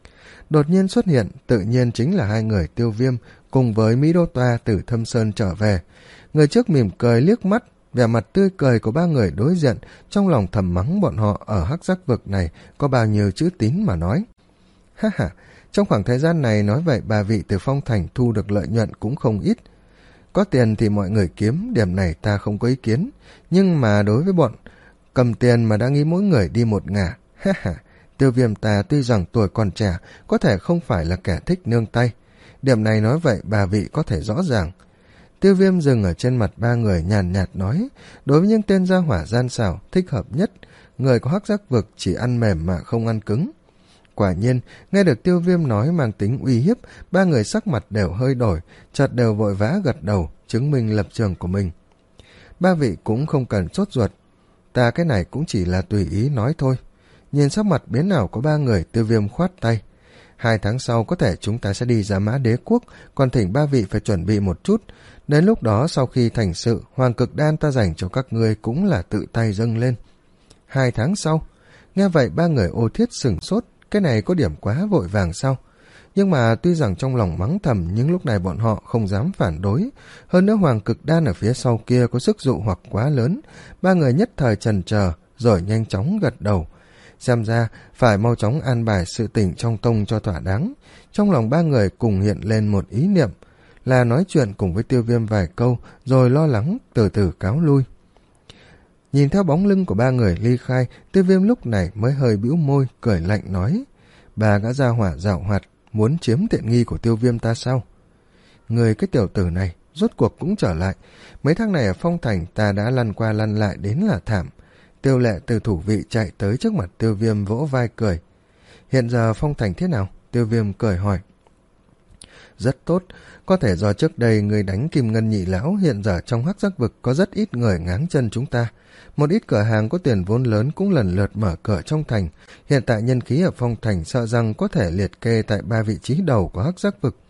Đột nhiên xuất hiện, tự nhiên chính là hai người Tiêu Viêm cùng với Mỹ Đô Toa từ Thâm Sơn trở về. Người trước mỉm cười liếc mắt, vẻ mặt tươi cười của ba người đối diện, trong lòng thầm mắng bọn họ ở Hắc Giác vực này có bao nhiêu chữ tín mà nói. Ha ha, trong khoảng thời gian này nói vậy bà vị từ Phong Thành thu được lợi nhuận cũng không ít. Có tiền thì mọi người kiếm, điểm này ta không có ý kiến, nhưng mà đối với bọn cầm tiền mà đã nghĩ mỗi người đi một ngả, ha ha. Tiêu Viêm ta tuy rằng tuổi còn trẻ, có thể không phải là kẻ thích nương tay. Điểm này nói vậy bà vị có thể rõ ràng. Tiêu Viêm dừng ở trên mặt ba người nhàn nhạt nói, đối với những tên gia hỏa gian xảo, thích hợp nhất, người có Hắc Giác vực chỉ ăn mềm mà không ăn cứng. Quả nhiên, nghe được Tiêu Viêm nói mang tính uy hiếp, ba người sắc mặt đều hơi đổi, chợt đều vội vã gật đầu, chứng minh lập trường của mình. Ba vị cũng không cần sốt ruột, ta cái này cũng chỉ là tùy ý nói thôi. Nhìn sắc mặt biến ảo của ba người, Tiêu Viêm khoát tay. Hai tháng sau có thể chúng ta sẽ đi Gia Mã Đế Quốc, còn thỉnh ba vị phải chuẩn bị một chút. Đến lúc đó sau khi thành sự, hoàng cực đan ta dành cho các ngươi cũng là tự tay dâng lên. Hai tháng sau, nghe vậy ba người Ô Thiết sửng sốt, cái này có điểm quá vội vàng sao? Nhưng mà tuy rằng trong lòng mắng thầm, nhưng lúc này bọn họ không dám phản đối. Hơn nữa hoàng cực đan ở phía sau kia có sức dụ hoặc quá lớn. Ba người nhất thời chần chờ, rồi nhanh chóng gật đầu. Xem ra phải mau chóng an bài sự tình trong tông cho thỏa đáng. Trong lòng ba người cùng hiện lên một ý niệm, là nói chuyện cùng với Tiêu Viêm vài câu, rồi lo lắng từ từ cáo lui. Nhìn theo bóng lưng của ba người ly khai, Tiêu Viêm lúc này mới hơi bĩu môi, cười lạnh nói: Bà gã gia hỏa giảo hoạt, muốn chiếm tiện nghi của Tiêu Viêm ta sao? Người cái tiểu tử này, rốt cuộc cũng trở lại. Mấy tháng này ở Phong Thành ta đã lăn qua lăn lại đến là thảm. Tiêu Lệ từ thủ vị chạy tới trước mặt Tiêu Viêm vỗ vai cười. Hiện giờ Phong Thành thế nào? Tiêu Viêm cười hỏi. Rất tốt, có thể do trước đây người đánh Kim Ngân Nhị Lão, hiện giờ trong hắc giác vực có rất ít người ngáng chân chúng ta. Một ít cửa hàng có tiền vốn lớn cũng lần lượt mở cửa trong thành. Hiện tại nhân khí ở Phong Thành sợ rằng có thể liệt kê tại ba vị trí đầu của hắc giác vực.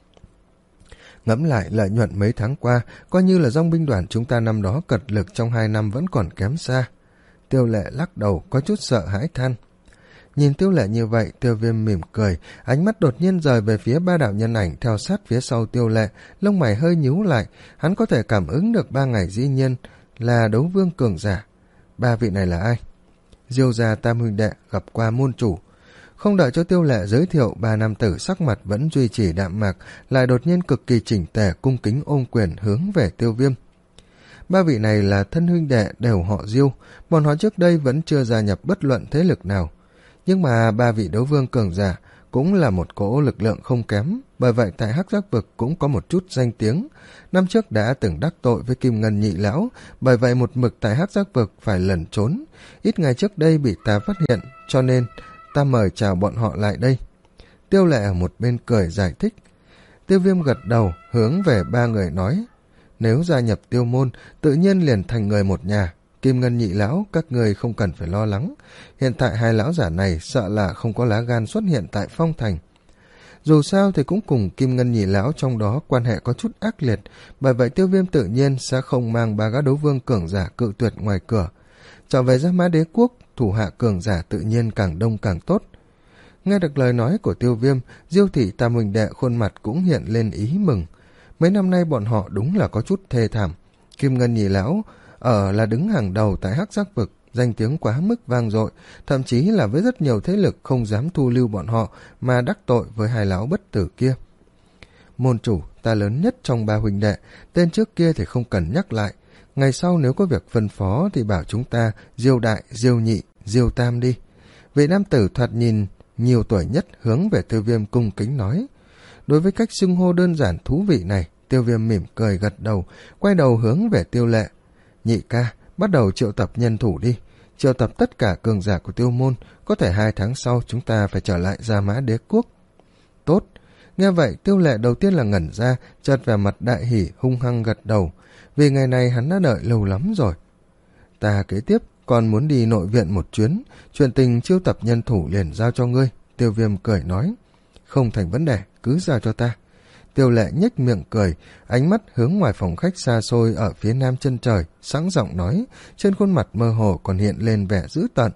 Ngẫm lại lợi nhuận mấy tháng qua, coi như là dòng binh đoàn chúng ta năm đó cật lực trong hai năm vẫn còn kém xa. Tiêu Lệ lắc đầu có chút sợ hãi than. Nhìn Tiêu Lệ như vậy, Tiêu Viêm mỉm cười, ánh mắt đột nhiên rời về phía ba đạo nhân ảnh theo sát phía sau Tiêu Lệ, lông mày hơi nhíu lại, hắn có thể cảm ứng được ba ngày dĩ nhiên là đấu vương cường giả. Ba vị này là ai? Diêu gia tam huynh đệ gặp qua môn chủ. Không đợi cho Tiêu Lệ giới thiệu, ba nam tử sắc mặt vẫn duy trì đạm mạc, lại đột nhiên cực kỳ chỉnh tề cung kính ôm quyền hướng về Tiêu Viêm. Ba vị này là thân huynh đệ đều họ Diêu, bọn họ trước đây vẫn chưa gia nhập bất luận thế lực nào. Nhưng mà ba vị đấu vương cường giả cũng là một cỗ lực lượng không kém, bởi vậy tại hắc giác vực cũng có một chút danh tiếng. Năm trước đã từng đắc tội với Kim Ngân Nhị Lão, bởi vậy một mực tại hắc giác vực phải lẩn trốn. Ít ngày trước đây bị ta phát hiện, cho nên ta mời chào bọn họ lại đây. Tiêu Lệ ở một bên cười giải thích. Tiêu Viêm gật đầu hướng về ba người nói: Nếu gia nhập Tiêu môn, tự nhiên liền thành người một nhà. Kim Ngân Nhị Lão, các người không cần phải lo lắng. Hiện tại hai lão giả này sợ là không có lá gan xuất hiện tại Phong Thành. Dù sao thì cũng cùng Kim Ngân Nhị Lão trong đó quan hệ có chút ác liệt, bởi vậy Tiêu Viêm tự nhiên sẽ không mang ba gã đấu vương cường giả cự tuyệt ngoài cửa. Trở về Gia Mã Đế Quốc, thủ hạ cường giả tự nhiên càng đông càng tốt. Nghe được lời nói của Tiêu Viêm, Diêu thị tam huynh đệ khuôn mặt cũng hiện lên ý mừng. Mấy năm nay bọn họ đúng là có chút thê thảm. Kim Ngân Nhị Lão ở là đứng hàng đầu tại hắc giác vực, danh tiếng quá mức vang dội, thậm chí là với rất nhiều thế lực không dám thu lưu bọn họ mà đắc tội với hai lão bất tử kia. Môn chủ, ta lớn nhất trong ba huynh đệ, tên trước kia thì không cần nhắc lại. Ngày sau nếu có việc phân phó thì bảo chúng ta Diêu đại, Diêu nhị, Diêu tam đi. Vị nam tử thoạt nhìn nhiều tuổi nhất hướng về Tiêu Viêm cung kính nói. Đối với cách xưng hô đơn giản thú vị này, Tiêu Viêm mỉm cười gật đầu, quay đầu hướng về Tiêu Lệ. Nhị ca, bắt đầu triệu tập nhân thủ đi, triệu tập tất cả cường giả của Tiêu môn, có thể hai tháng sau chúng ta phải trở lại Gia Mã Đế Quốc. Tốt. Nghe vậy, Tiêu Lệ đầu tiên là ngẩn ra, chợt vẻ mặt đại hỉ hung hăng gật đầu, vì ngày này hắn đã đợi lâu lắm rồi. Ta kế tiếp còn muốn đi nội viện một chuyến, chuyện tình chiêu tập nhân thủ liền giao cho ngươi. Tiêu Viêm cười nói. Không thành vấn đề, cứ giao cho ta. Tiêu Lệ nhếch miệng cười, ánh mắt hướng ngoài phòng khách xa xôi ở phía nam chân trời, sẵn giọng nói, trên khuôn mặt mơ hồ còn hiện lên vẻ dữ tợn.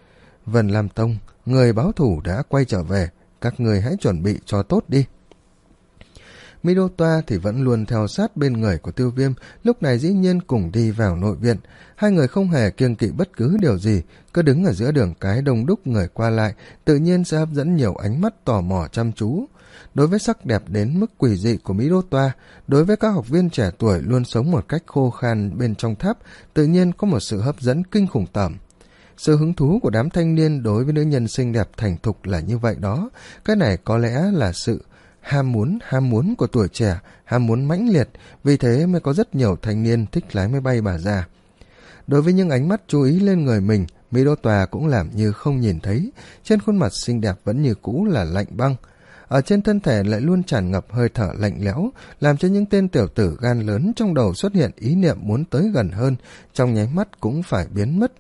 Vân Lam Tông, người báo thủ đã quay trở về, các người hãy chuẩn bị cho tốt đi. Mi Đô Toa thì vẫn luôn theo sát bên người của Tiêu Viêm, lúc này dĩ nhiên cùng đi vào nội viện. Hai người không hề kiêng kỵ bất cứ điều gì, cứ đứng ở giữa đường cái đông đúc người qua lại, tự nhiên sẽ hấp dẫn nhiều ánh mắt tò mò chăm chú. Đối với sắc đẹp đến mức quỷ dị của Mi Đô Toa, đối với các học viên trẻ tuổi luôn sống một cách khô khan bên trong tháp, tự nhiên có một sự hấp dẫn kinh khủng tởm. Sự hứng thú của đám thanh niên đối với nữ nhân xinh đẹp thành thục là như vậy đó. Cái này có lẽ là sự ham muốn, ham muốn của tuổi trẻ, ham muốn mãnh liệt, vì thế mới có rất nhiều thanh niên thích lái máy bay bà già. Đối với những ánh mắt chú ý lên người mình, Mi Đô Toa cũng làm như không nhìn thấy, trên khuôn mặt xinh đẹp vẫn như cũ là lạnh băng. Ở trên thân thể lại luôn tràn ngập hơi thở lạnh lẽo, làm cho những tên tiểu tử gan lớn trong đầu xuất hiện ý niệm muốn tới gần hơn, trong nháy mắt cũng phải biến mất.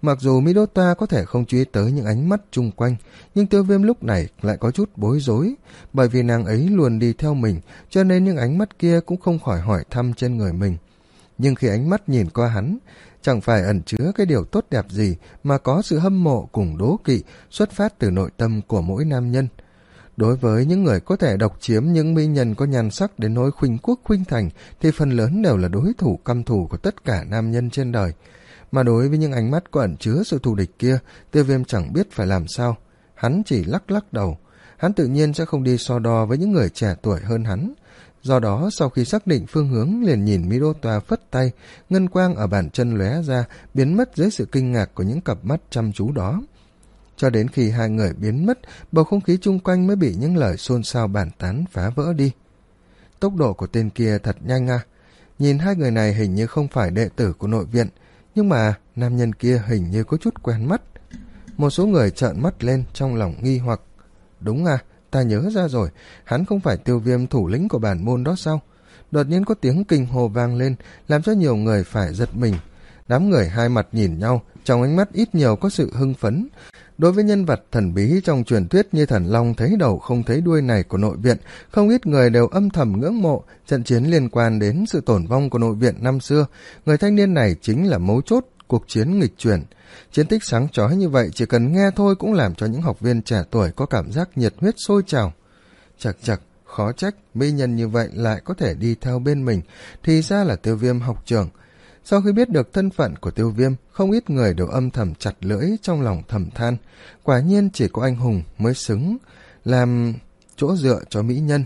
Mặc dù Mỹ Đô Toa có thể không chú ý tới những ánh mắt chung quanh, nhưng Tiêu Viêm lúc này lại có chút bối rối, bởi vì nàng ấy luôn đi theo mình, cho nên những ánh mắt kia cũng không khỏi hỏi thăm trên người mình. Nhưng khi ánh mắt nhìn qua hắn, chẳng phải ẩn chứa cái điều tốt đẹp gì mà có sự hâm mộ cùng đố kỵ xuất phát từ nội tâm của mỗi nam nhân. Đối với những người có thể độc chiếm những mỹ nhân có nhan sắc đến nỗi khuynh quốc khuynh thành thì phần lớn đều là đối thủ căm thù của tất cả nam nhân trên đời. Mà đối với những ánh mắt có ẩn chứa sự thù địch kia, Tiêu Viêm chẳng biết phải làm sao. Hắn chỉ lắc lắc đầu. Hắn tự nhiên sẽ không đi so đo với những người trẻ tuổi hơn hắn. Do đó, sau khi xác định phương hướng, liền nhìn Mỹ Đô Toa phất tay, ngân quang ở bàn chân lóe ra, biến mất dưới sự kinh ngạc của những cặp mắt chăm chú đó. Cho đến khi hai người biến mất, bầu không khí chung quanh mới bị những lời xôn xao bàn tán phá vỡ đi. Tốc độ của tên kia thật nhanh à. Nhìn hai người này hình như không phải đệ tử của nội viện, nhưng mà nam nhân kia hình như có chút quen mắt. Một số người trợn mắt lên trong lòng nghi hoặc. Đúng à, ta nhớ ra rồi, hắn không phải Tiêu Viêm thủ lĩnh của bản môn đó sao? Đột nhiên có tiếng kinh hô vang lên, làm cho nhiều người phải giật mình. Đám người hai mặt nhìn nhau, trong ánh mắt ít nhiều có sự hưng phấn. Đối với nhân vật thần bí trong truyền thuyết như thần long thấy đầu không thấy đuôi này của nội viện, không ít người đều âm thầm ngưỡng mộ. Trận chiến liên quan đến sự tổn vong của nội viện năm xưa, người thanh niên này chính là mấu chốt cuộc chiến nghịch chuyển. Chiến tích sáng chói như vậy chỉ cần nghe thôi cũng làm cho những học viên trẻ tuổi có cảm giác nhiệt huyết sôi trào. Chật chật, khó trách mỹ nhân như vậy lại có thể đi theo bên mình, thì ra là Tiêu Viêm học trưởng. Sau khi biết được thân phận của Tiêu Viêm, không ít người đều âm thầm chặt lưỡi trong lòng thầm than. Quả nhiên chỉ có anh hùng mới xứng làm chỗ dựa cho mỹ nhân.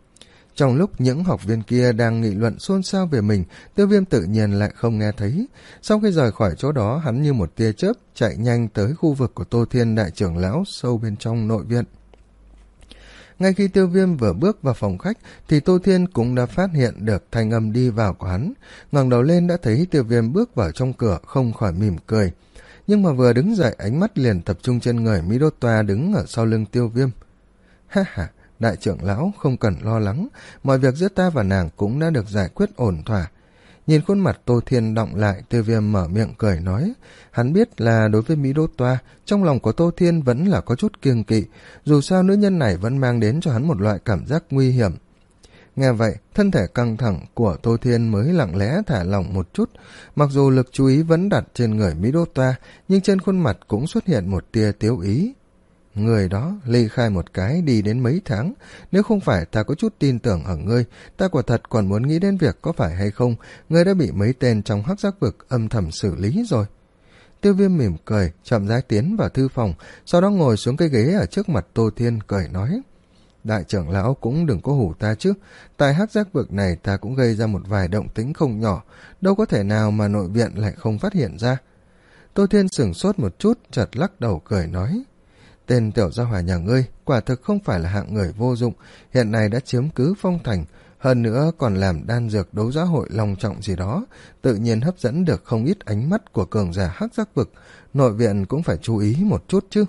Trong lúc những học viên kia đang nghị luận xôn xao về mình, Tiêu Viêm tự nhiên lại không nghe thấy. Sau khi rời khỏi chỗ đó, hắn như một tia chớp chạy nhanh tới khu vực của Tô Thiên đại trưởng lão sâu bên trong nội viện. Ngay khi Tiêu Viêm vừa bước vào phòng khách thì Tô Thiên cũng đã phát hiện được thanh âm đi vào của hắn. Ngẩng đầu lên đã thấy Tiêu Viêm bước vào trong cửa, không khỏi mỉm cười. Nhưng mà vừa đứng dậy, ánh mắt liền tập trung trên người Mỹ Đô Toa đứng ở sau lưng Tiêu Viêm. Ha ha, đại trưởng lão không cần lo lắng, mọi việc giữa ta và nàng cũng đã được giải quyết ổn thỏa. Nhìn khuôn mặt Tô Thiên đọng lại, Tiêu Viêm mở miệng cười nói. Hắn biết là đối với Mỹ Đô Toa, trong lòng của Tô Thiên vẫn là có chút kiêng kỵ, dù sao nữ nhân này vẫn mang đến cho hắn một loại cảm giác nguy hiểm. Nghe vậy, thân thể căng thẳng của Tô Thiên mới lặng lẽ thả lỏng một chút. Mặc dù lực chú ý vẫn đặt trên người Mỹ Đô Toa, nhưng trên khuôn mặt cũng xuất hiện một tia tiếu ý. Người đó ly khai một cái đi đến mấy tháng, nếu không phải ta có chút tin tưởng ở ngươi, ta quả thật còn muốn nghĩ đến việc có phải hay không ngươi đã bị mấy tên trong hắc giác vực âm thầm xử lý rồi. Tiêu Viêm mỉm cười, chậm rãi tiến vào thư phòng, sau đó ngồi xuống cái ghế ở trước mặt Tô Thiên, cười nói. Đại trưởng lão cũng đừng có hủ ta chứ, tại hắc giác vực này ta cũng gây ra một vài động tĩnh không nhỏ, đâu có thể nào mà nội viện lại không phát hiện ra. Tô Thiên sửng sốt một chút, chợt lắc đầu cười nói. Tên tiểu gia hỏa nhà ngươi quả thực không phải là hạng người vô dụng, hiện nay đã chiếm cứ phong thành, hơn nữa còn làm đan dược đấu giá hội long trọng gì đó, tự nhiên hấp dẫn được không ít ánh mắt của cường giả hắc giác vực, nội viện cũng phải chú ý một chút chứ.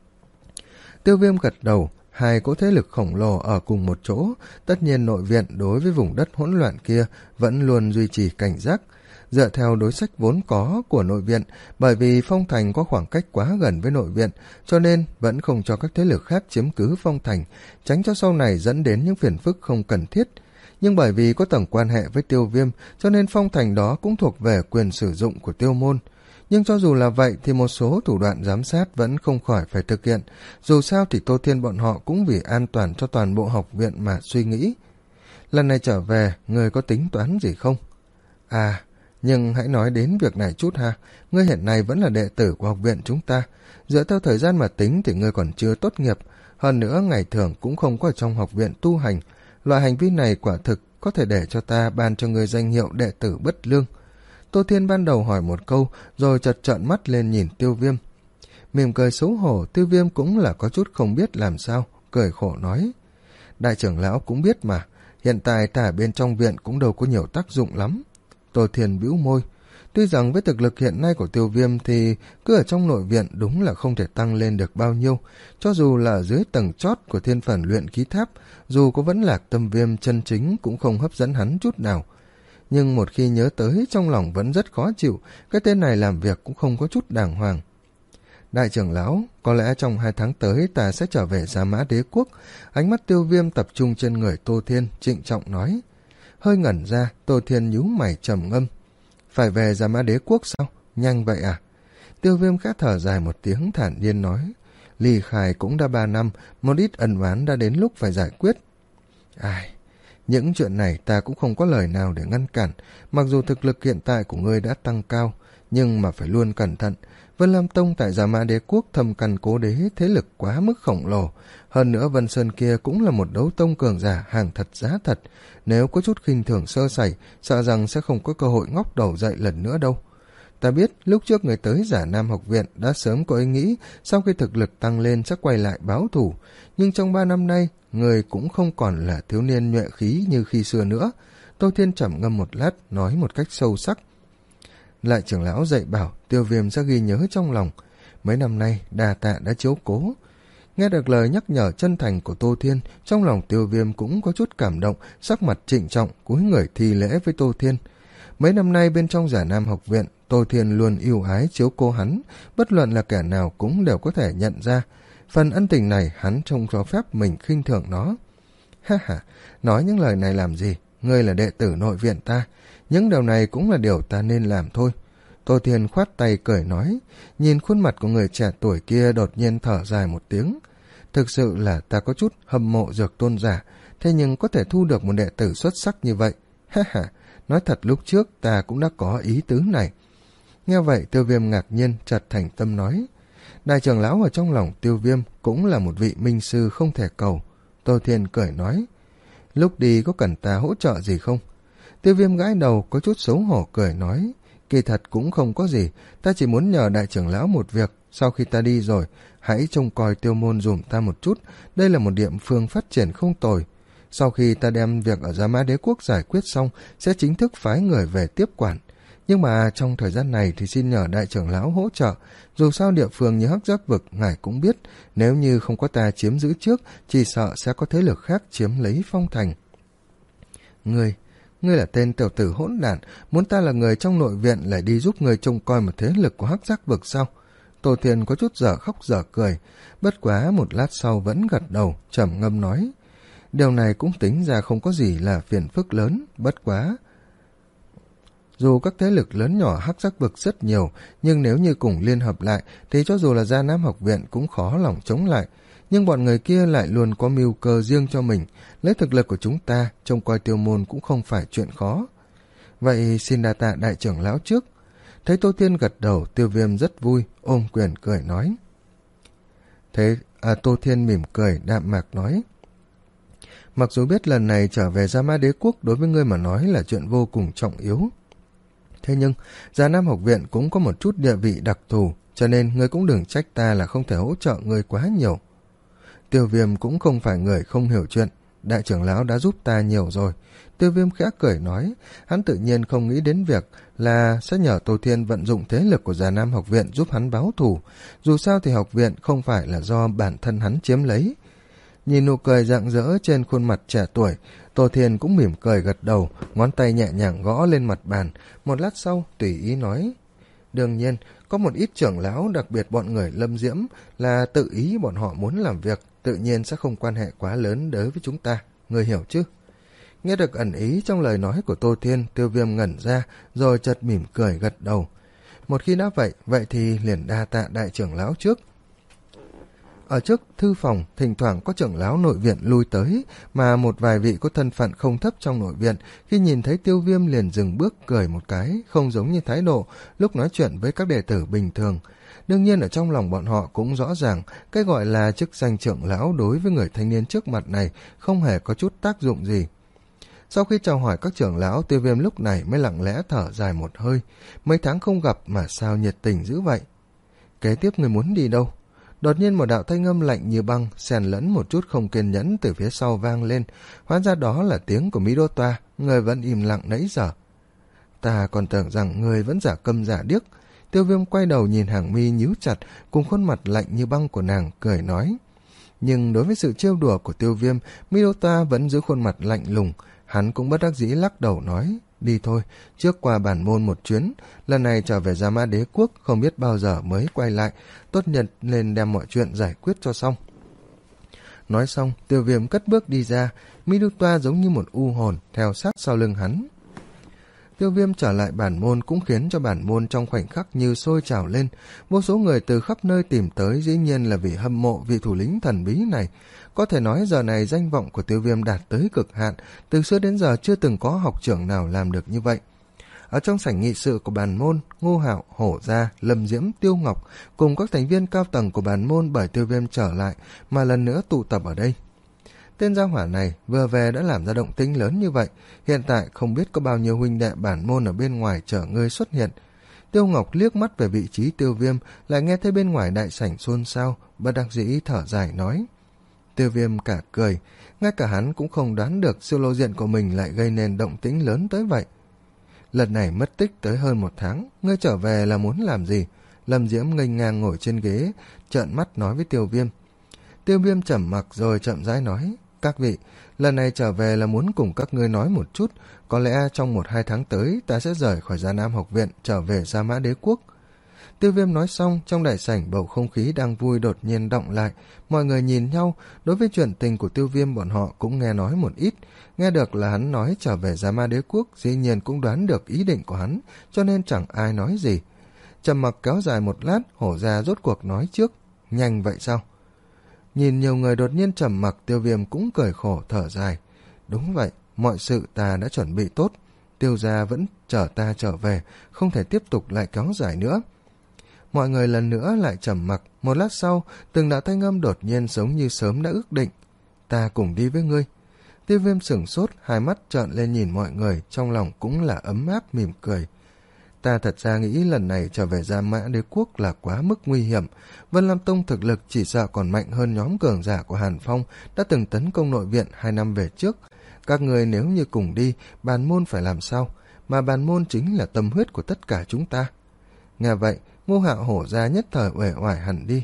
Tiêu Viêm gật đầu, hai cỗ thế lực khổng lồ ở cùng một chỗ, tất nhiên nội viện đối với vùng đất hỗn loạn kia vẫn luôn duy trì cảnh giác. Dựa theo đối sách vốn có của nội viện, bởi vì phong thành có khoảng cách quá gần với nội viện, cho nên vẫn không cho các thế lực khác chiếm cứ phong thành, tránh cho sau này dẫn đến những phiền phức không cần thiết. Nhưng bởi vì có tầng quan hệ với Tiêu Viêm, cho nên phong thành đó cũng thuộc về quyền sử dụng của Tiêu môn. Nhưng cho dù là vậy thì một số thủ đoạn giám sát vẫn không khỏi phải thực hiện, dù sao thì Tô Thiên bọn họ cũng vì an toàn cho toàn bộ học viện mà suy nghĩ. Lần này trở về, người có tính toán gì không? À... Nhưng hãy nói đến việc này chút ha, ngươi hiện nay vẫn là đệ tử của học viện chúng ta, dựa theo thời gian mà tính thì ngươi còn chưa tốt nghiệp, hơn nữa ngày thường cũng không có ở trong học viện tu hành, loại hành vi này quả thực có thể để cho ta ban cho ngươi danh hiệu đệ tử bất lương. Tô Thiên ban đầu hỏi một câu, rồi chợt trợn mắt lên nhìn Tiêu Viêm. Mỉm cười xấu hổ, Tiêu Viêm cũng là có chút không biết làm sao, cười khổ nói. Đại trưởng lão cũng biết mà, hiện tại ta ở bên trong viện cũng đâu có nhiều tác dụng lắm. Tô Thiên bĩu môi. Tuy rằng với thực lực hiện nay của Tiêu Viêm thì cứ ở trong nội viện đúng là không thể tăng lên được bao nhiêu, cho dù là ở dưới tầng chót của thiên phần luyện khí tháp, dù có vẫn lạc tâm viêm chân chính cũng không hấp dẫn hắn chút nào. nhưng một khi nhớ tới trong lòng vẫn rất khó chịu, cái tên này làm việc cũng không có chút đàng hoàng. Đại trưởng lão, có lẽ trong hai tháng tới ta sẽ trở về Gia Mã Đế Quốc. Ánh mắt Tiêu Viêm tập trung trên người Tô Thiên, trịnh trọng nói. Hơi ngẩn ra, Tô Thiên nhíu mày trầm ngâm. Phải về Gia Mã Đế Quốc sao? Nhanh vậy à? Tiêu Viêm khẽ thở dài một tiếng thản nhiên nói. Ly khai cũng đã ba năm, một ít ân oán đã đến lúc phải giải quyết. Ai... Những chuyện này ta cũng không có lời nào để ngăn cản, mặc dù thực lực hiện tại của ngươi đã tăng cao, nhưng mà phải luôn cẩn thận. Vân Lam Tông tại Gia Mã Đế Quốc thâm căn cố đế, thế lực quá mức khổng lồ. Hơn nữa Vân Sơn kia cũng là một đấu tông cường giả, hàng thật giá thật. Nếu có chút khinh thường sơ sẩy, sợ rằng sẽ không có cơ hội ngóc đầu dậy lần nữa đâu. Ta biết lúc trước người tới Giả Nam học viện đã sớm có ý nghĩ sau khi thực lực tăng lên sẽ quay lại báo thù, nhưng trong ba năm nay người cũng không còn là thiếu niên nhuệ khí như khi xưa nữa. Tô Thiên trầm ngâm một lát, nói một cách sâu sắc. Lại trưởng lão dạy bảo, Tiêu Viêm sẽ ghi nhớ trong lòng. Mấy năm nay đà tạ đã chiếu cố. Nghe được lời nhắc nhở chân thành của Tô Thiên, trong lòng Tiêu Viêm cũng có chút cảm động, sắc mặt trịnh trọng, cúi người thi lễ với Tô Thiên. Mấy năm nay bên trong Giả Nam học viện, Tô Thiên luôn yêu ái chiếu cố hắn, bất luận là kẻ nào cũng đều có thể nhận ra. Phần ân tình này hắn không cho phép mình khinh thường nó. Ha ha, nói những lời này làm gì? Ngươi là đệ tử nội viện ta, những điều này cũng là điều ta nên làm thôi. Tô Thiên khoát tay cười nói, nhìn khuôn mặt của người trẻ tuổi kia đột nhiên thở dài một tiếng. Thực sự là ta có chút hâm mộ Dược Tôn giả, thế nhưng có thể thu được một đệ tử xuất sắc như vậy. Ha ha, nói thật lúc trước ta cũng đã có ý tứ này. Nghe vậy Tiêu Viêm ngạc nhiên, chợt thành tâm nói. Đại trưởng lão ở trong lòng Tiêu Viêm cũng là một vị minh sư không thể cầu. Tô Thiên cười nói, lúc đi có cần ta hỗ trợ gì không? Tiêu Viêm gãi đầu có chút xấu hổ cười nói, kỳ thật cũng không có gì, ta chỉ muốn nhờ đại trưởng lão một việc, sau khi ta đi rồi, hãy trông coi Tiêu môn dùm ta một chút, đây là một địa phương phát triển không tồi. Sau khi ta đem việc ở Gia Mã Đế Quốc giải quyết xong, sẽ chính thức phái người về tiếp quản. Nhưng mà trong thời gian này thì xin nhờ đại trưởng lão hỗ trợ, dù sao địa phương như Hắc Giác Vực ngài cũng biết, nếu như không có ta chiếm giữ trước, chỉ sợ sẽ có thế lực khác chiếm lấy phong thành. Ngươi, ngươi là tên tiểu tử hỗn đản, muốn ta là người trong nội viện lại đi giúp người trông coi một thế lực của Hắc Giác Vực sao? Tô Thiên có chút dở khóc dở cười, bất quá một lát sau vẫn gật đầu, trầm ngâm nói. Điều này cũng tính ra không có gì là phiền phức lớn, bất quá. Dù các thế lực lớn nhỏ Hắc Giác Vực rất nhiều, nhưng nếu như cùng liên hợp lại, thì cho dù là Gia Nam học viện cũng khó lòng chống lại. Nhưng bọn người kia lại luôn có mưu cơ riêng cho mình, lấy thực lực của chúng ta, trông coi Tiêu môn cũng không phải chuyện khó. Vậy xin đa tạ đại trưởng lão trước. Thấy Tô Thiên gật đầu, Tiêu Viêm rất vui, ôm quyền cười nói. Thế à, Tô Thiên mỉm cười, đạm mạc nói. Mặc dù biết lần này trở về Gia Mã Đế Quốc đối với ngươi mà nói là chuyện vô cùng trọng yếu, thế nhưng Gia Nam học viện cũng có một chút địa vị đặc thù, cho nên ngươi cũng đừng trách ta là không thể hỗ trợ ngươi quá nhiều. Tiêu Viêm cũng không phải người không hiểu chuyện, đại trưởng lão đã giúp ta nhiều rồi. Tiêu Viêm khẽ cười nói, hắn tự nhiên không nghĩ đến việc là sẽ nhờ Tô Thiên vận dụng thế lực của Gia Nam học viện giúp hắn báo thù. Dù sao thì học viện không phải là do bản thân hắn chiếm lấy. Nhìn nụ cười rạng rỡ trên khuôn mặt trẻ tuổi, Tô Thiên cũng mỉm cười gật đầu, ngón tay nhẹ nhàng gõ lên mặt bàn. Một lát sau tùy ý nói, đương nhiên có một ít trưởng lão, đặc biệt bọn người Lâm Diễm, là tự ý bọn họ muốn làm việc, tự nhiên sẽ không quan hệ quá lớn đối với chúng ta, người hiểu chứ? Nghe được ẩn ý trong lời nói của Tô Thiên, Tiêu Viêm ngẩn ra, rồi chợt mỉm cười gật đầu. Một khi đã vậy, vậy thì liền đa tạ đại trưởng lão trước. Ở trước thư phòng, thỉnh thoảng có trưởng lão nội viện lui tới, mà một vài vị có thân phận không thấp trong nội viện, khi nhìn thấy Tiêu Viêm liền dừng bước cười một cái, không giống như thái độ lúc nói chuyện với các đệ tử bình thường. Đương nhiên ở trong lòng bọn họ cũng rõ ràng, cái gọi là chức danh trưởng lão đối với người thanh niên trước mặt này không hề có chút tác dụng gì. Sau khi chào hỏi các trưởng lão, Tiêu Viêm lúc này mới lặng lẽ thở dài một hơi. Mấy tháng không gặp mà sao nhiệt tình dữ vậy? Kế tiếp người muốn đi đâu? Đột nhiên một đạo thanh âm lạnh như băng, xen lẫn một chút không kiên nhẫn từ phía sau vang lên. Hóa ra đó là tiếng của Mỹ Đô Toa, người vẫn im lặng nãy giờ. Ta còn tưởng rằng người vẫn giả câm giả điếc. Tiêu Viêm quay đầu nhìn hàng mi nhíu chặt, cùng khuôn mặt lạnh như băng của nàng, cười nói. Nhưng đối với sự trêu đùa của Tiêu Viêm, Mỹ Đô Toa vẫn giữ khuôn mặt lạnh lùng. Hắn cũng bất đắc dĩ lắc đầu nói, đi thôi, trước qua bản môn một chuyến, lần này trở về Gia Mã Đế Quốc không biết bao giờ mới quay lại, tốt nhất nên đem mọi chuyện giải quyết cho xong. Nói xong, Tiêu Viêm cất bước đi ra, Mi Đu Toa giống như một u hồn theo sát sau lưng hắn. Tiêu Viêm trở lại bản môn cũng khiến cho bản môn trong khoảnh khắc như sôi trào lên, vô số người từ khắp nơi tìm tới, dĩ nhiên là vì hâm mộ vị thủ lĩnh thần bí này. Có thể nói giờ này danh vọng của Tiêu Viêm đạt tới cực hạn, từ xưa đến giờ chưa từng có học trưởng nào làm được như vậy. Ở trong sảnh nghị sự của bản môn, Ngô Hạo, Hổ Gia, Lâm Diễm, Tiêu Ngọc cùng các thành viên cao tầng của bản môn bởi Tiêu Viêm trở lại mà lần nữa tụ tập ở đây. Tên gia hỏa này vừa về đã làm ra động tĩnh lớn như vậy, hiện tại không biết có bao nhiêu huynh đệ bản môn ở bên ngoài chờ ngươi xuất hiện. Tiêu Ngọc liếc mắt về vị trí Tiêu Viêm, lại nghe thấy bên ngoài đại sảnh xôn xao, bất đắc dĩ thở dài nói. Tiêu Viêm cả cười, ngay cả hắn cũng không đoán được siêu lộ diện của mình lại gây nên động tĩnh lớn tới vậy. Lần này mất tích tới hơn một tháng, ngươi trở về là muốn làm gì? Lâm Diễm nghênh ngang ngồi trên ghế, trợn mắt nói với Tiêu Viêm. Tiêu Viêm trầm mặc rồi chậm rãi nói. Các vị, lần này trở về là muốn cùng các ngươi nói một chút, có lẽ trong một hai tháng tới ta sẽ rời khỏi Gia Nam học viện trở về Gia Mã Đế Quốc. Tiêu Viêm nói xong, trong đại sảnh bầu không khí đang vui đột nhiên động lại, mọi người nhìn nhau, đối với chuyện tình của Tiêu Viêm bọn họ cũng nghe nói một ít, nghe được là hắn nói trở về Gia Mã Đế Quốc, dĩ nhiên cũng đoán được ý định của hắn, cho nên chẳng ai nói gì. Trầm mặc kéo dài một lát, Hổ Gia rốt cuộc nói trước, nhanh vậy sao? Nhìn nhiều người đột nhiên trầm mặc, Tiêu Viêm cũng cười khổ thở dài. Đúng vậy, mọi sự ta đã chuẩn bị tốt, Tiêu gia vẫn chờ ta trở về, không thể tiếp tục lại kéo dài nữa. Mọi người lần nữa lại trầm mặc, một lát sau, từng đạo thanh âm đột nhiên giống như sớm đã ước định. Ta cùng đi với ngươi. Tiêu Viêm sửng sốt, hai mắt trợn lên nhìn mọi người, trong lòng cũng là ấm áp mỉm cười. Ta thật ra nghĩ lần này trở về Gia Mã Đế Quốc là quá mức nguy hiểm. Vân Lam Tông thực lực chỉ sợ còn mạnh hơn nhóm cường giả của Hàn Phong đã từng tấn công nội viện hai năm về trước. Các người nếu như cùng đi, bàn môn phải làm sao? Mà bàn môn chính là tâm huyết của tất cả chúng ta. Nghe vậy, Ngô Hạo, Hổ Gia nhất thời uể oải hẳn đi.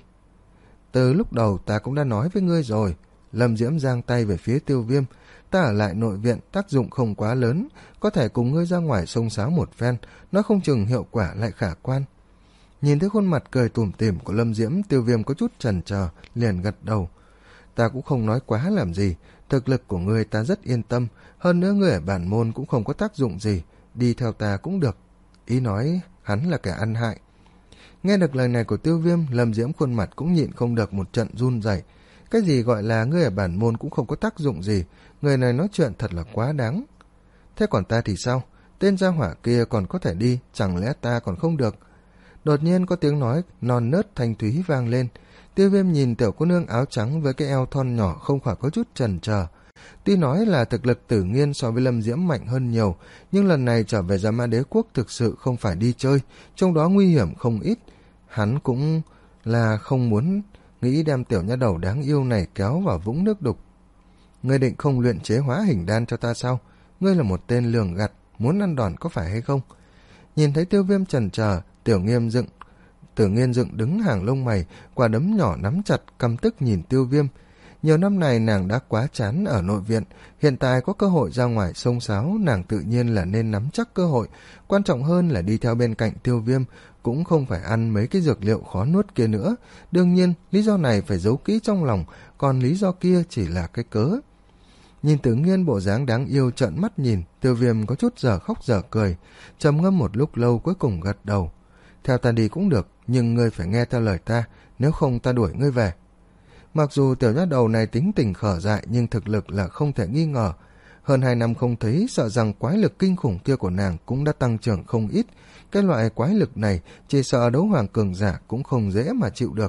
Từ lúc đầu ta cũng đã nói với ngươi rồi. Lâm Diễm giang tay về phía Tiêu Viêm. Ta ở lại nội viện tác dụng không quá lớn, có thể cùng ngươi ra ngoài xông xáo một phen, nó không chừng hiệu quả lại khả quan. Nhìn thấy khuôn mặt cười tủm tỉm của Lâm Diễm, Tiêu Viêm có chút chần chờ, liền gật đầu. Ta cũng không nói quá làm gì, thực lực của ngươi ta rất yên tâm, hơn nữa ngươi ở bản môn cũng không có tác dụng gì, đi theo ta cũng được. Ý nói hắn là kẻ ăn hại. Nghe được lời này của Tiêu Viêm, Lâm Diễm khuôn mặt cũng nhịn không được một trận run rẩy. Cái gì gọi là ngươi ở bản môn cũng không có tác dụng gì, người này nói chuyện thật là quá đáng. Thế còn ta thì sao? Tên gia hỏa kia còn có thể đi, chẳng lẽ ta còn không được? Đột nhiên có tiếng nói non nớt thanh thúy vang lên. Tiêu Viêm nhìn tiểu cô nương áo trắng với cái eo thon nhỏ không khỏi có chút chần chờ. Tuy nói là thực lực Tử Nghiên so với Lâm Diễm mạnh hơn nhiều, nhưng lần này trở về Gia Mã Đế Quốc thực sự không phải đi chơi, trong đó nguy hiểm không ít. Hắn cũng là không muốn nghĩ đem tiểu nha đầu đáng yêu này kéo vào vũng nước đục. Ngươi định không luyện chế hóa hình đan cho ta sao? Ngươi là một tên lường gạt, muốn ăn đòn có phải hay không? Nhìn thấy Tiêu Viêm chần chờ, tiểu nghiêm dựng, Tử Nghiên dựng đứng hàng lông mày, quả đấm nhỏ nắm chặt, căm tức nhìn Tiêu Viêm. Nhiều năm này nàng đã quá chán ở nội viện, hiện tại có cơ hội ra ngoài xông xáo, nàng tự nhiên là nên nắm chắc cơ hội, quan trọng hơn là đi theo bên cạnh Tiêu Viêm, cũng không phải ăn mấy cái dược liệu khó nuốt kia nữa. Đương nhiên, lý do này phải giấu kỹ trong lòng, còn lý do kia chỉ là cái cớ. Nhìn Tử Nghiên bộ dáng đáng yêu trợn mắt nhìn, Tiêu Viêm có chút dở khóc dở cười, trầm ngâm một lúc lâu cuối cùng gật đầu. Theo ta đi cũng được, nhưng ngươi phải nghe theo lời ta, nếu không ta đuổi ngươi về. Mặc dù tiểu nhát đầu này tính tình khở dại nhưng thực lực là không thể nghi ngờ. Hơn hai năm không thấy, sợ rằng quái lực kinh khủng kia của nàng cũng đã tăng trưởng không ít. Cái loại quái lực này chỉ sợ đấu hoàng cường giả cũng không dễ mà chịu được.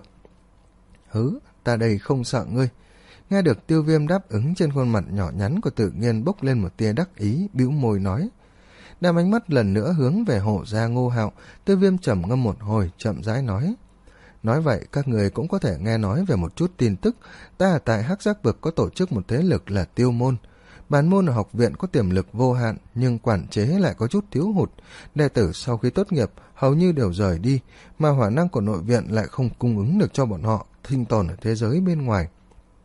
Hứ, ta đây không sợ ngươi. Nghe được Tiêu Viêm đáp ứng, trên khuôn mặt nhỏ nhắn của Tự Nhiên bốc lên một tia đắc ý, bĩu môi nói. Đem ánh mắt lần nữa hướng về Hổ Gia, Ngô Hạo, Tiêu Viêm trầm ngâm một hồi, chậm rãi nói. Nói vậy, các người cũng có thể nghe nói về một chút tin tức. Ta ở tại Hắc Giác Vực có tổ chức một thế lực là Tiêu Môn. Bản môn ở học viện có tiềm lực vô hạn, nhưng quản chế lại có chút thiếu hụt. Đệ tử sau khi tốt nghiệp hầu như đều rời đi, mà hỏa năng của nội viện lại không cung ứng được cho bọn họ sinh tồn ở thế giới bên ngoài.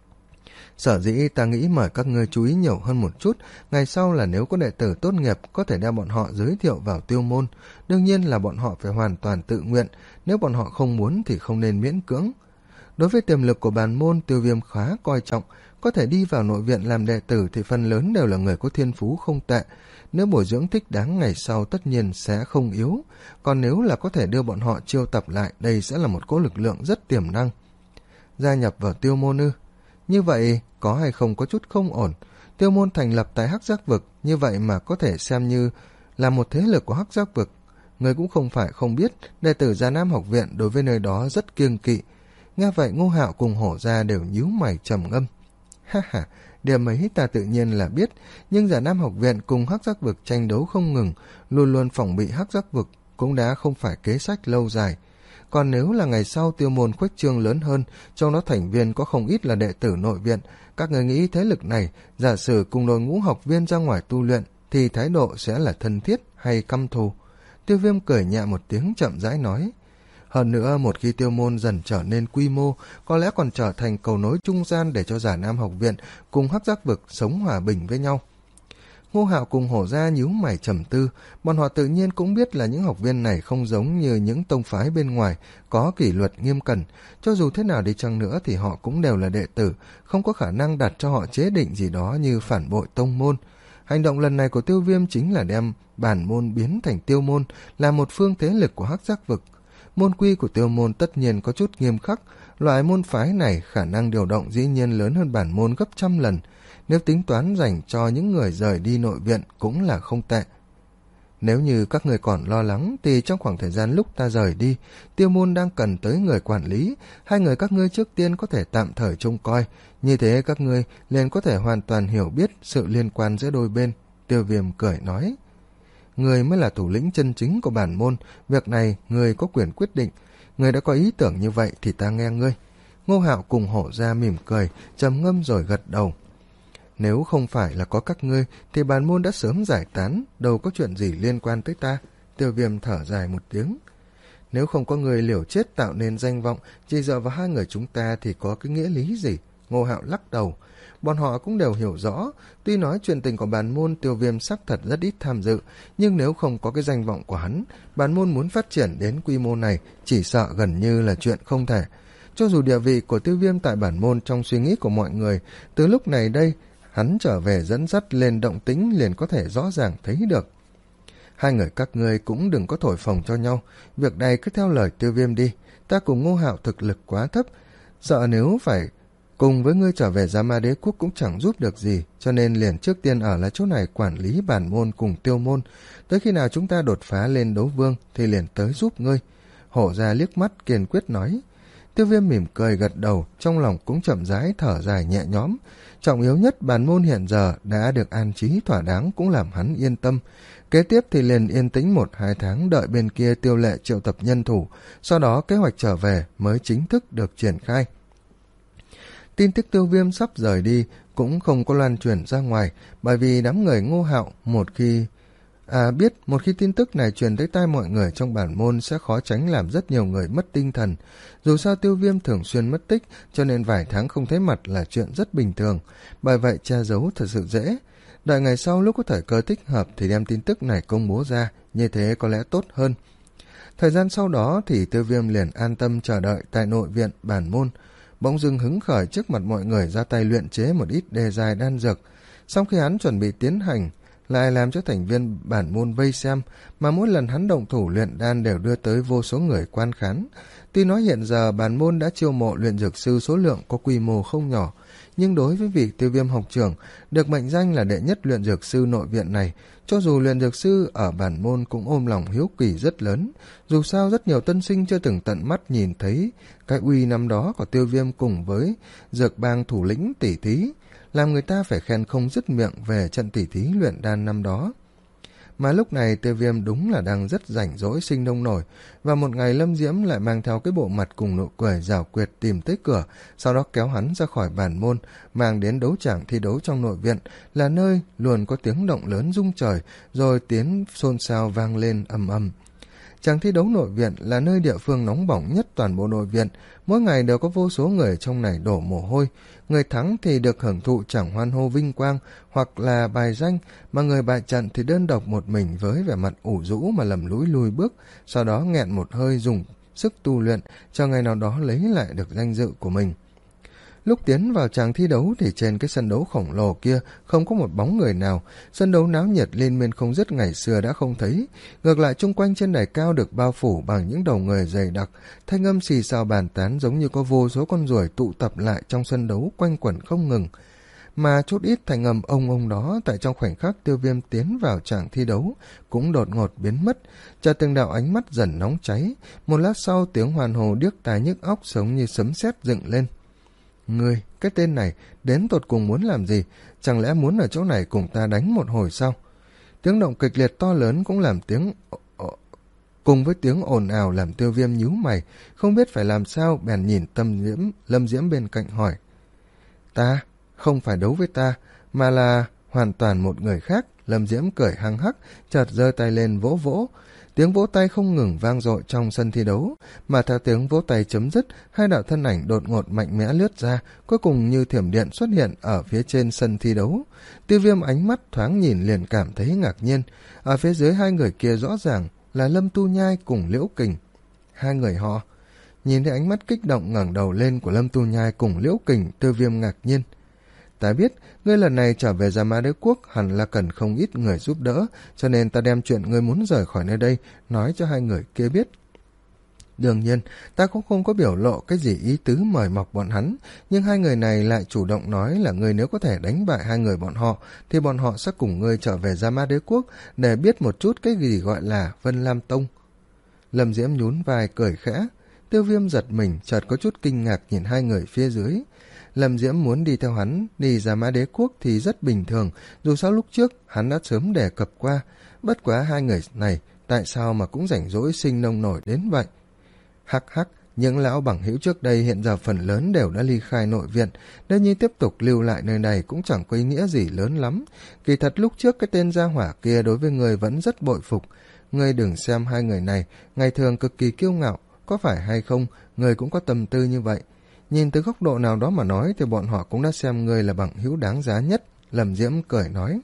Sở dĩ ta nghĩ mời các ngươi chú ý nhiều hơn một chút, ngày sau là nếu có đệ tử tốt nghiệp có thể đem bọn họ giới thiệu vào tiêu môn. Đương nhiên là bọn họ phải hoàn toàn tự nguyện, nếu bọn họ không muốn thì không nên miễn cưỡng. Đối với tiềm lực của bản môn, Tiêu Viêm khá coi trọng, có thể đi vào nội viện làm đệ tử thì phần lớn đều là người có thiên phú không tệ. Nếu bồi dưỡng thích đáng ngày sau tất nhiên sẽ không yếu, còn nếu là có thể đưa bọn họ chiêu tập lại, đây sẽ là một cỗ lực lượng rất tiềm năng. Gia nhập vào tiêu môn ư? Như vậy có hay không có chút không ổn. Tiêu môn thành lập tại Hắc Giác Vực, như vậy mà có thể xem như là một thế lực của Hắc Giác Vực. Người cũng không phải không biết, đệ tử Già Nam học viện đối với nơi đó rất kiêng kỵ. Nghe vậy Ngô Hạo cùng Hổ Gia đều nhíu mày trầm ngâm. Ha ha, điểm ấy ta tự nhiên là biết, nhưng Già Nam học viện cùng Hắc Giác Vực tranh đấu không ngừng, luôn luôn phòng bị Hắc Giác Vực, cũng đã không phải kế sách lâu dài. Còn nếu là ngày sau tiêu môn khuếch trương lớn hơn, trong đó thành viên có không ít là đệ tử nội viện, các người nghĩ thế lực này, giả sử cùng đội ngũ học viên ra ngoài tu luyện, thì thái độ sẽ là thân thiết hay căm thù? Tiêu Viêm cười nhẹ một tiếng chậm rãi nói. Hơn nữa, một khi tiêu môn dần trở nên quy mô, có lẽ còn trở thành cầu nối trung gian để cho Già Nam học viện cùng Hắc Giác Vực sống hòa bình với nhau. Ngô Hạo cùng Hổ Gia nhíu mày trầm tư, bọn họ tự nhiên cũng biết là những học viên này không giống như những tông phái bên ngoài, có kỷ luật nghiêm cẩn, cho dù thế nào đi chăng nữa thì họ cũng đều là đệ tử, không có khả năng đặt cho họ chế định gì đó như phản bội tông môn. Hành động lần này của Tiêu Viêm chính là đem bản môn biến thành tiêu môn, là một phương thế lực của Hắc Giác Vực. Môn quy của tiêu môn tất nhiên có chút nghiêm khắc, loại môn phái này khả năng điều động dĩ nhiên lớn hơn bản môn gấp trăm lần, nếu tính toán dành cho những người rời đi nội viện cũng là không tệ. Nếu như các người còn lo lắng thì trong khoảng thời gian lúc ta rời đi, tiêu môn đang cần tới người quản lý, hai người các ngươi trước tiên có thể tạm thời trông coi, như thế các ngươi liền có thể hoàn toàn hiểu biết sự liên quan giữa đôi bên. Tiêu Viêm cười nói. Người mới là thủ lĩnh chân chính của bản môn, việc này người có quyền quyết định, người đã có ý tưởng như vậy thì ta nghe ngươi. Ngô Hạo cùng Hổ Gia mỉm cười, trầm ngâm rồi gật đầu. Nếu không phải là có các ngươi thì bản môn đã sớm giải tán, đâu có chuyện gì liên quan tới ta. Tiêu Viêm thở dài một tiếng. Nếu không có người liều chết tạo nên danh vọng, chỉ dựa vào hai người chúng ta thì có cái nghĩa lý gì? Ngô Hạo lắc đầu. Bọn họ cũng đều hiểu rõ, tuy nói chuyện tình của bản môn Tiêu Viêm xác thật rất ít tham dự, nhưng nếu không có cái danh vọng của hắn, bản môn muốn phát triển đến quy mô này chỉ sợ gần như là chuyện không thể. Cho dù địa vị của Tiêu Viêm tại bản môn trong suy nghĩ của mọi người, từ lúc này đây, hắn trở về dẫn dắt lên động tĩnh liền có thể rõ ràng thấy được. Hai người các ngươi cũng đừng có thổi phồng cho nhau, việc này cứ theo lời Tiêu Viêm đi, ta cùng Ngô Hạo thực lực quá thấp, sợ nếu phải cùng với ngươi trở về Gia Ma Đế Quốc cũng chẳng giúp được gì, cho nên liền trước tiên ở lại chỗ này quản lý bản môn cùng tiêu môn, tới khi nào chúng ta đột phá lên đấu vương thì liền tới giúp ngươi. Hổ Gia liếc mắt kiên quyết nói. Tiêu Viêm mỉm cười gật đầu, trong lòng cũng chậm rãi thở dài nhẹ nhõm. Trọng yếu nhất bản môn hiện giờ đã được an trí thỏa đáng cũng làm hắn yên tâm. Kế tiếp thì liền yên tĩnh một hai tháng đợi bên kia Tiêu Lệ triệu tập nhân thủ, sau đó kế hoạch trở về mới chính thức được triển khai. Tin tức Tiêu Viêm sắp rời đi cũng không có loan truyền ra ngoài, bởi vì đám người Ngô Hạo một khi à biết một khi tin tức này truyền tới tai mọi người trong bản môn sẽ khó tránh làm rất nhiều người mất tinh thần. Dù sao Tiêu Viêm thường xuyên mất tích, cho nên vài tháng không thấy mặt là chuyện rất bình thường, bởi vậy che giấu thật sự dễ. Đợi ngày sau lúc có thời cơ thích hợp thì đem tin tức này công bố ra, như thế có lẽ tốt hơn. Thời gian sau đó thì Tiêu Viêm liền an tâm chờ đợi tại nội viện bản môn, bỗng dưng hứng khởi trước mặt mọi người ra tay luyện chế một ít đề dài đan dược. Sau khi hắn chuẩn bị tiến hành, lại làm cho thành viên bản môn vây xem, mà mỗi lần hắn động thủ luyện đan đều đưa tới vô số người quan khán. Tuy nói hiện giờ bản môn đã chiêu mộ luyện dược sư số lượng có quy mô không nhỏ, nhưng đối với vị Tiêu Viêm học trưởng được mệnh danh là đệ nhất luyện dược sư nội viện này, cho dù luyện dược sư ở bản môn cũng ôm lòng hiếu kỳ rất lớn. Dù sao rất nhiều tân sinh chưa từng tận mắt nhìn thấy cái uy năm đó của Tiêu Viêm cùng với dược bang thủ lĩnh tỷ thí, làm người ta phải khen không dứt miệng về trận tỷ thí luyện đan năm đó. Mà lúc này Tiêu Viêm đúng là đang rất rảnh rỗi sinh nông nổi, và một ngày Lâm Diễm lại mang theo cái bộ mặt cùng nụ cười giảo quyệt tìm tới cửa, sau đó kéo hắn ra khỏi bản môn, mang đến đấu tràng thi đấu trong nội viện, là nơi luôn có tiếng động lớn rung trời, rồi tiếng xôn xao vang lên ầm ầm. Chàng thi đấu nội viện là nơi địa phương nóng bỏng nhất toàn bộ nội viện, mỗi ngày đều có vô số người trong này đổ mồ hôi. Người thắng thì được hưởng thụ chẳng hoan hô vinh quang hoặc là bài danh, mà người bại trận thì đơn độc một mình với vẻ mặt ủ rũ mà lầm lũi lùi bước, sau đó nghẹn một hơi dùng sức tu luyện cho ngày nào đó lấy lại được danh dự của mình. Lúc tiến vào tràng thi đấu thì trên cái sân đấu khổng lồ kia không có một bóng người nào, sân đấu náo nhiệt liên miên không dứt ngày xưa đã không thấy. Ngược lại chung quanh trên đài cao được bao phủ bằng những đầu người dày đặc, thanh âm xì xào bàn tán giống như có vô số con ruồi tụ tập lại trong sân đấu quanh quẩn không ngừng. Mà chút ít thanh âm ông ông đó tại trong khoảnh khắc Tiêu Viêm tiến vào tràng thi đấu cũng đột ngột biến mất, chợt từng đạo ánh mắt dần nóng cháy, một lát sau tiếng hoàn hồ điếc tai nhức óc giống như sấm sét dựng lên. Ngươi, cái tên này, đến tột cùng muốn làm gì? Chẳng lẽ muốn ở chỗ này cùng ta đánh một hồi sao? Tiếng động kịch liệt to lớn cũng làm tiếng... Cùng với tiếng ồn ào làm Tiêu Viêm nhíu mày, không biết phải làm sao, bèn nhìn Tâm Diễm, Lâm Diễm bên cạnh hỏi. Ta? Không phải đấu với ta, mà là hoàn toàn một người khác. Lâm Diễm cười hăng hắc, chợt giơ tay lên vỗ vỗ. Tiếng vỗ tay không ngừng vang dội trong sân thi đấu, mà theo tiếng vỗ tay chấm dứt, hai đạo thân ảnh đột ngột mạnh mẽ lướt ra, cuối cùng như thiểm điện xuất hiện ở phía trên sân thi đấu. Tiêu Viêm ánh mắt thoáng nhìn liền cảm thấy ngạc nhiên, ở phía dưới hai người kia rõ ràng là Lâm Tu Nhai cùng Liễu Kình. Hai người họ, nhìn thấy ánh mắt kích động ngẩng đầu lên của Lâm Tu Nhai cùng Liễu Kình, Tiêu Viêm ngạc nhiên. Ta biết, ngươi lần này trở về Gia Ma Đế Quốc hẳn là cần không ít người giúp đỡ, cho nên ta đem chuyện ngươi muốn rời khỏi nơi đây, nói cho hai người kia biết. Đương nhiên, ta cũng không có biểu lộ cái gì ý tứ mời mọc bọn hắn, nhưng hai người này lại chủ động nói là ngươi nếu có thể đánh bại hai người bọn họ, thì bọn họ sẽ cùng ngươi trở về Gia Ma Đế Quốc để biết một chút cái gì gọi là Vân Lam Tông. Lâm Diễm nhún vai cười khẽ, Tiêu Viêm giật mình, chợt có chút kinh ngạc nhìn hai người phía dưới. Lâm Diễm muốn đi theo hắn đi Gia Ma Đế Quốc thì rất bình thường, dù sao lúc trước hắn đã sớm đề cập qua, bất quá hai người này tại sao mà cũng rảnh rỗi sinh nông nổi đến vậy. Hắc hắc, những lão bằng hữu trước đây hiện giờ phần lớn đều đã ly khai nội viện, nếu như tiếp tục lưu lại nơi này cũng chẳng có ý nghĩa gì lớn lắm. Kỳ thật lúc trước cái tên gia hỏa kia đối với người vẫn rất bội phục, ngươi đừng xem hai người này ngày thường cực kỳ kiêu ngạo, có phải hay không, người cũng có tâm tư như vậy. Nhìn từ góc độ nào đó mà nói thì bọn họ cũng đã xem ngươi là bằng hữu đáng giá nhất. Lâm Diễm cười nói.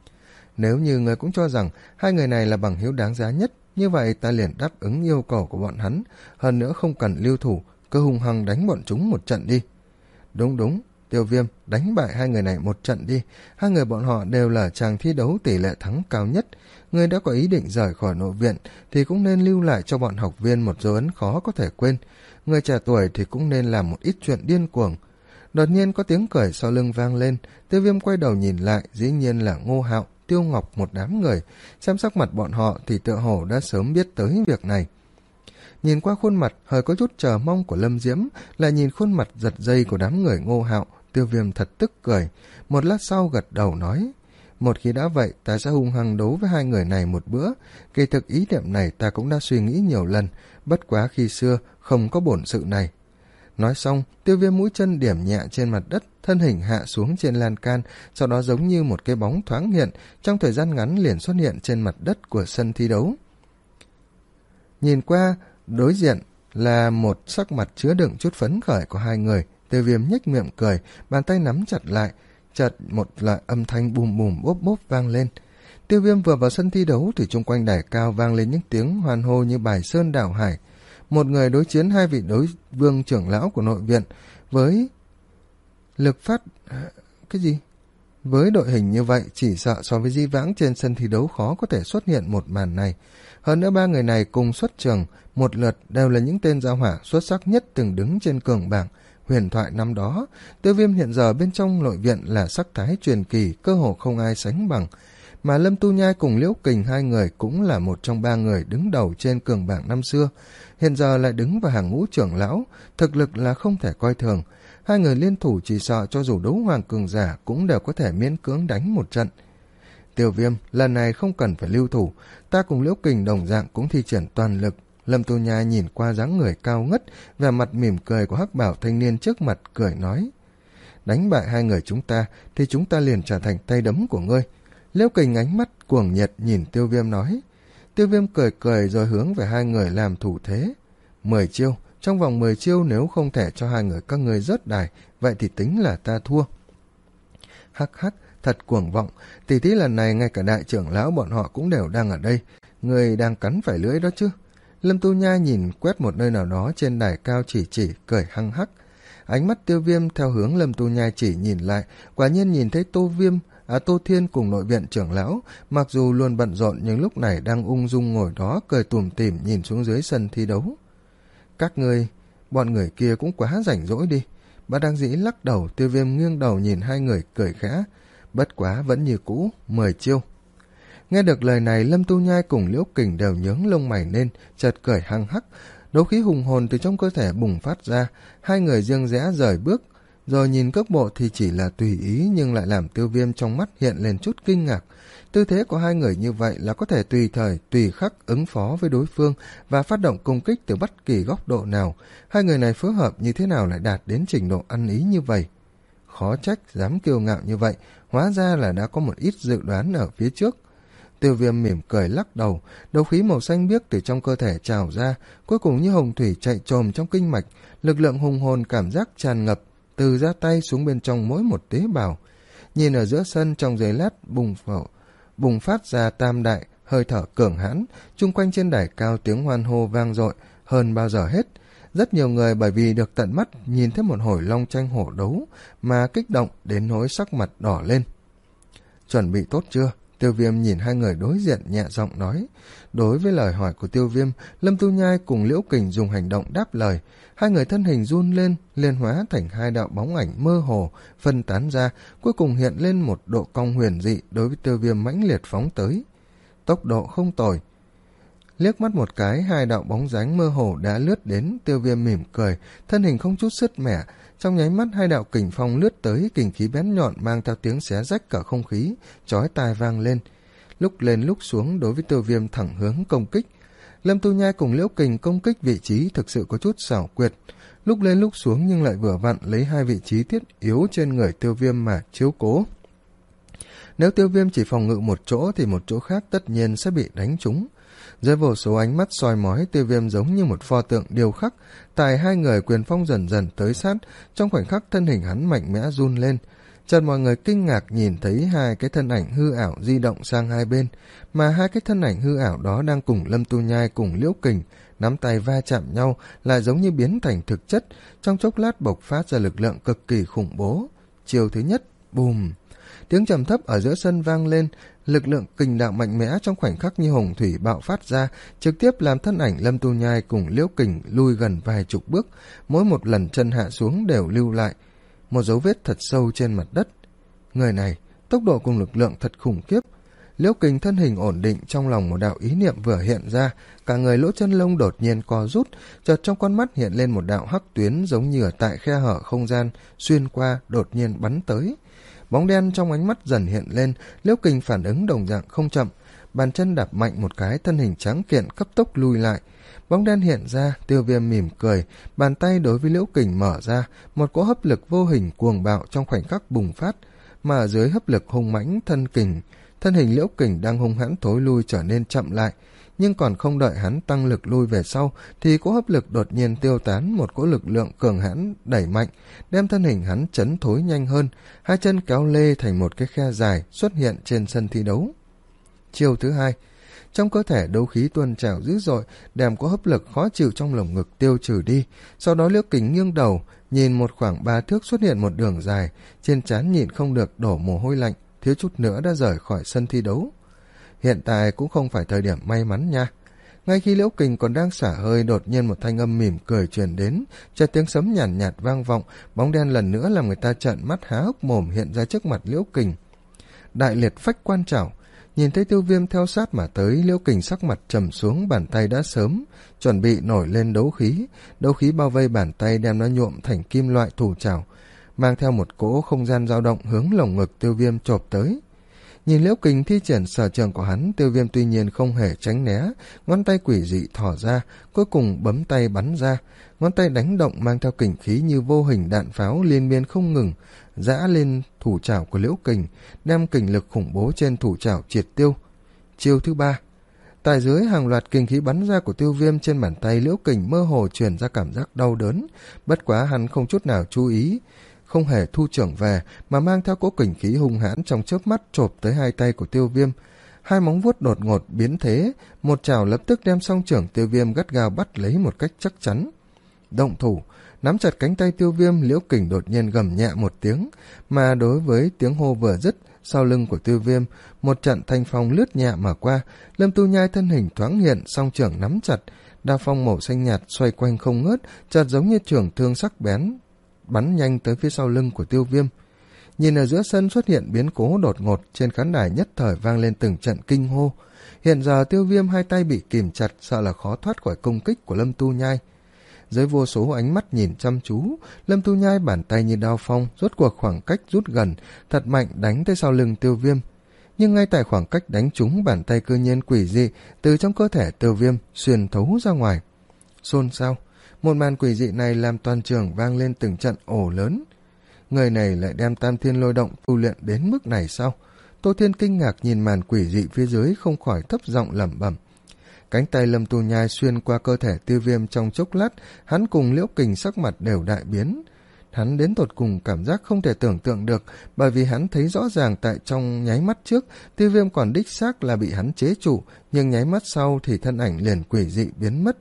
Nếu như ngươi cũng cho rằng hai người này là bằng hữu đáng giá nhất, như vậy ta liền đáp ứng yêu cầu của bọn hắn, hơn nữa không cần lưu thủ, cứ hung hăng đánh bọn chúng một trận đi. Đúng đúng, Tiêu Viêm, đánh bại hai người này một trận đi, hai người bọn họ đều là chàng thi đấu tỷ lệ thắng cao nhất. Ngươi đã có ý định rời khỏi nội viện thì cũng nên lưu lại cho bọn học viên một dấu ấn khó có thể quên. Người trẻ tuổi thì cũng nên làm một ít chuyện điên cuồng. Đột nhiên có tiếng cười sau lưng vang lên, Tiêu Viêm quay đầu nhìn lại, dĩ nhiên là Ngô Hạo, Tiêu Ngọc, một đám người. Xem sắc mặt bọn họ thì tựa hồ đã sớm biết tới việc này. Nhìn qua khuôn mặt hơi có chút chờ mong của Lâm Diễm, lại nhìn khuôn mặt giật dây của đám người Ngô Hạo, Tiêu Viêm thật tức cười. Một lát sau gật đầu nói, một khi đã vậy ta sẽ hung hăng đấu với hai người này một bữa. Kỳ thực ý niệm này ta cũng đã suy nghĩ nhiều lần, bất quá khi xưa không có bổn sự này. Nói xong, Tiêu Viêm mũi chân điểm nhẹ trên mặt đất, thân hình hạ xuống trên lan can, sau đó giống như một cái bóng thoáng hiện, trong thời gian ngắn liền xuất hiện trên mặt đất của sân thi đấu. Nhìn qua, đối diện là một sắc mặt chứa đựng chút phấn khởi của hai người. Tiêu Viêm nhếch miệng cười, bàn tay nắm chặt lại, chợt một loại âm thanh bùm bùm bốp bốp vang lên. Tiêu Viêm vừa vào sân thi đấu thì chung quanh đài cao vang lên những tiếng hoan hô như bài sơn đảo hải. Một người đối chiến hai vị đối vương trưởng lão của nội viện với lực phát... cái gì? Với đội hình như vậy, chỉ sợ so với Di Vãng trên sân thi đấu khó có thể xuất hiện một màn này. Hơn nữa ba người này cùng xuất trường, một lượt đều là những tên gia hỏa xuất sắc nhất từng đứng trên cường bảng huyền thoại năm đó. Tiêu Viêm hiện giờ bên trong nội viện là sắc thái truyền kỳ, cơ hồ không ai sánh bằng. Mà Lâm Tu Nhai cùng Liễu Kình hai người cũng là một trong ba người đứng đầu trên cường bảng năm xưa, hiện giờ lại đứng vào hàng ngũ trưởng lão, thực lực là không thể coi thường. Hai người liên thủ chỉ sợ cho dù đấu hoàng cường giả cũng đều có thể miễn cưỡng đánh một trận. Tiêu Viêm, lần này không cần phải lưu thủ, ta cùng Liễu Kình đồng dạng cũng thi triển toàn lực. Lâm Tu Nhai nhìn qua dáng người cao ngất, vẻ mặt mỉm cười của hắc bảo thanh niên trước mặt, cười nói: đánh bại hai người chúng ta thì chúng ta liền trở thành tay đấm của ngươi. Liễu Kình ánh mắt cuồng nhiệt nhìn Tiêu Viêm nói: Tiêu Viêm cười cười rồi hướng về hai người làm thủ thế. Mười chiêu, trong vòng mười chiêu nếu không thể cho hai người các ngươi rớt đài, vậy thì tính là ta thua. Hắc hắc, thật cuồng vọng, tỷ thí lần này ngay cả đại trưởng lão bọn họ cũng đều đang ở đây, người đang cắn phải lưỡi đó chứ. Lâm Tu Nha nhìn quét một nơi nào đó trên đài cao chỉ chỉ, cười hăng hắc. Ánh mắt Tiêu Viêm theo hướng Lâm Tu Nha chỉ nhìn lại, quả nhiên nhìn thấy Tô Viêm, à Tô Thiên cùng nội viện trưởng lão, mặc dù luôn bận rộn nhưng lúc này đang ung dung ngồi đó cười tủm tỉm nhìn xuống dưới sân thi đấu. Các ngươi, bọn người kia cũng quá rảnh rỗi đi. Bất đắc dĩ lắc đầu, Tiêu Viêm nghiêng đầu nhìn hai người cười khẽ. Bất quá vẫn như cũ, mười chiêu. Nghe được lời này, Lâm Tu Nhai cùng Liễu Kình đều nhướng lông mày lên, chợt cười hăng hắc. Đấu khí hùng hồn từ trong cơ thể bùng phát ra, hai người riêng rẽ rời bước, rồi nhìn cước bộ thì chỉ là tùy ý nhưng lại làm Tiêu Viêm trong mắt hiện lên chút kinh ngạc. Tư thế của hai người như vậy là có thể tùy thời, tùy khắc ứng phó với đối phương và phát động công kích từ bất kỳ góc độ nào. Hai người này phối hợp như thế nào lại đạt đến trình độ ăn ý như vậy? Khó trách dám kiêu ngạo như vậy, hóa ra là đã có một ít dự đoán ở phía trước. Tiêu Viêm mỉm cười lắc đầu, đấu khí màu xanh biếc từ trong cơ thể trào ra, cuối cùng như hồng thủy chạy trồm trong kinh mạch, lực lượng hùng hồn cảm giác tràn ngập, từ ra tay xuống bên trong mỗi một tế bào. Nhìn ở giữa sân trong giây lát bùng phổ, bùng phát ra tam đại, hơi thở cường hãn, chung quanh trên đài cao tiếng hoan hô vang dội hơn bao giờ hết. Rất nhiều người bởi vì được tận mắt nhìn thấy một hồi long tranh hổ đấu mà kích động đến nỗi sắc mặt đỏ lên. Chuẩn bị tốt chưa? Tiêu Viêm nhìn hai người đối diện nhẹ giọng nói. Đối với lời hỏi của Tiêu Viêm, Lâm Tu Nhai cùng Liễu Kình dùng hành động đáp lời. Hai người thân hình run lên, liên hóa thành hai đạo bóng ảnh mơ hồ, phân tán ra, cuối cùng hiện lên một độ cong huyền dị đối với Tiêu Viêm mãnh liệt phóng tới. Tốc độ không tồi. Liếc mắt một cái, hai đạo bóng dáng mơ hồ đã lướt đến. Tiêu Viêm mỉm cười, thân hình không chút sứt mẻ. Trong nháy mắt hai đạo kình phong lướt tới, kình khí bén nhọn mang theo tiếng xé rách cả không khí, chói tai vang lên. Lúc lên lúc xuống đối với Tiêu Viêm thẳng hướng công kích. Lâm Tu Nhai cùng Liễu Kình công kích vị trí thực sự có chút xảo quyệt. Lúc lên lúc xuống nhưng lại vừa vặn lấy hai vị trí thiết yếu trên người Tiêu Viêm mà chiếu cố. Nếu Tiêu Viêm chỉ phòng ngự một chỗ thì một chỗ khác tất nhiên sẽ bị đánh trúng. Dưới vô số ánh mắt soi mói, Tiêu Viêm giống như một pho tượng điêu khắc. Tại hai người quyền phong dần dần tới sát, trong khoảnh khắc thân hình hắn mạnh mẽ run lên. Chợt mọi người kinh ngạc nhìn thấy hai cái thân ảnh hư ảo di động sang hai bên, mà hai cái thân ảnh hư ảo đó đang cùng Lâm Tu Nhai cùng Liễu Kình nắm tay va chạm nhau, lại giống như biến thành thực chất, trong chốc lát bộc phát ra lực lượng cực kỳ khủng bố. Chiều thứ nhất, bùm! Tiếng trầm thấp ở giữa sân vang lên, lực lượng kình đạo mạnh mẽ trong khoảnh khắc như hồng thủy bạo phát ra, trực tiếp làm thân ảnh Lâm Tu Nhai cùng Liễu Kình lui gần vài chục bước, mỗi một lần chân hạ xuống đều lưu lại một dấu vết thật sâu trên mặt đất. Người này, tốc độ cùng lực lượng thật khủng khiếp. Liễu Kình thân hình ổn định, trong lòng một đạo ý niệm vừa hiện ra, cả người lỗ chân lông đột nhiên co rút, chợt trong con mắt hiện lên một đạo hắc tuyến giống như ở tại khe hở không gian, xuyên qua đột nhiên bắn tới. Bóng đen trong ánh mắt dần hiện lên, Liễu Kình phản ứng đồng dạng không chậm, bàn chân đạp mạnh một cái, thân hình trắng kiện cấp tốc lui lại. Bóng đen hiện ra, Tiêu Viêm mỉm cười, bàn tay đối với Liễu Kình mở ra, một cỗ hấp lực vô hình cuồng bạo trong khoảnh khắc bùng phát, mà ở dưới hấp lực hung mãnh thân kình, thân hình Liễu Kình đang hung hãn thối lui trở nên chậm lại, nhưng còn không đợi hắn tăng lực lui về sau thì cỗ hấp lực đột nhiên tiêu tán, một cỗ lực lượng cường hãn đẩy mạnh, đem thân hình hắn chấn thối nhanh hơn, hai chân kéo lê thành một cái khe dài xuất hiện trên sân thi đấu. Chiêu thứ hai, trong cơ thể đấu khí tuôn trào dữ dội, đem cỗ hấp lực khó chịu trong lồng ngực tiêu trừ đi. Sau đó Liễu Kình nghiêng đầu, nhìn một khoảng ba thước xuất hiện một đường dài, trên trán nhịn không được đổ mồ hôi lạnh, thiếu chút nữa đã rời khỏi sân thi đấu. Hiện tại cũng không phải thời điểm may mắn nha. Ngay khi Liễu Kình còn đang xả hơi, đột nhiên một thanh âm mỉm cười truyền đến, chợt tiếng sấm nhàn nhạt, nhạt vang vọng, bóng đen lần nữa làm người ta trợn mắt há hốc mồm hiện ra trước mặt Liễu Kình. Đại liệt phách quan trảo. Nhìn thấy Tiêu Viêm theo sát mà tới, Liễu Kình sắc mặt trầm xuống, bàn tay đã sớm chuẩn bị nổi lên đấu khí, đấu khí bao vây bàn tay đem nó nhuộm thành kim loại thủ trảo, mang theo một cỗ không gian dao động hướng lồng ngực Tiêu Viêm chộp tới. Nhìn Liễu Kình thi triển sở trường của hắn, Tiêu Viêm tuy nhiên không hề tránh né, ngón tay quỷ dị thỏ ra, cuối cùng bấm tay bắn ra, ngón tay đánh động mang theo kình khí như vô hình đạn pháo liên miên không ngừng, giã lên thủ trảo của Liễu Kình, đem kình lực khủng bố trên thủ trảo triệt tiêu. Chiêu thứ ba, Tại dưới hàng loạt kinh khí bắn ra của Tiêu Viêm, trên bàn tay Liễu Kình mơ hồ truyền ra cảm giác đau đớn, bất quá hắn không chút nào chú ý, không hề thu trưởng về, mà mang theo cỗ kình khí hung hãn trong chớp mắt chộp tới hai tay của Tiêu Viêm. Hai móng vuốt đột ngột biến thế, một chảo lập tức đem song trưởng Tiêu Viêm gắt gao bắt lấy một cách chắc chắn. Động thủ, nắm chặt cánh tay Tiêu Viêm, Liễu Kình đột nhiên gầm nhẹ một tiếng, mà đối với tiếng hô vừa dứt, sau lưng của Tiêu Viêm, một trận thanh phong lướt nhẹ mà qua, Lâm Tu Nhai thân hình thoáng hiện, song trưởng nắm chặt, đao phong màu xanh nhạt xoay quanh không ngớt, chợt giống như trường thương sắc bén, bắn nhanh tới phía sau lưng của Tiêu Viêm. Nhìn ở giữa sân xuất hiện biến cố đột ngột, trên khán đài nhất thời vang lên từng trận kinh hô. Hiện giờ Tiêu Viêm hai tay bị kìm chặt, sợ là khó thoát khỏi công kích của Lâm Tu Nhai. Dưới vô số ánh mắt nhìn chăm chú, Lâm Tu Nhai bàn tay như đao phong, rốt cuộc khoảng cách rút gần, thật mạnh đánh tới sau lưng Tiêu Viêm. Nhưng ngay tại khoảng cách đánh trúng, bàn tay cư nhiên quỷ dị từ trong cơ thể Tiêu Viêm xuyên thấu ra ngoài. Xôn xao, một màn quỷ dị này làm toàn trường vang lên từng trận ồ lớn. Người này lại đem Tam Thiên Lôi Động tu luyện đến mức này sao? Tô Thiên kinh ngạc nhìn màn quỷ dị phía dưới, không khỏi thấp giọng lẩm bẩm. Cánh tay Lâm Tu Nhai xuyên qua cơ thể Tiêu Viêm trong chốc lát, hắn cùng Liễu Kình sắc mặt đều đại biến. Hắn đến tột cùng cảm giác không thể tưởng tượng được, bởi vì hắn thấy rõ ràng tại trong nháy mắt trước, Tiêu Viêm còn đích xác là bị hắn chế trụ, nhưng nháy mắt sau thì thân ảnh liền quỷ dị biến mất.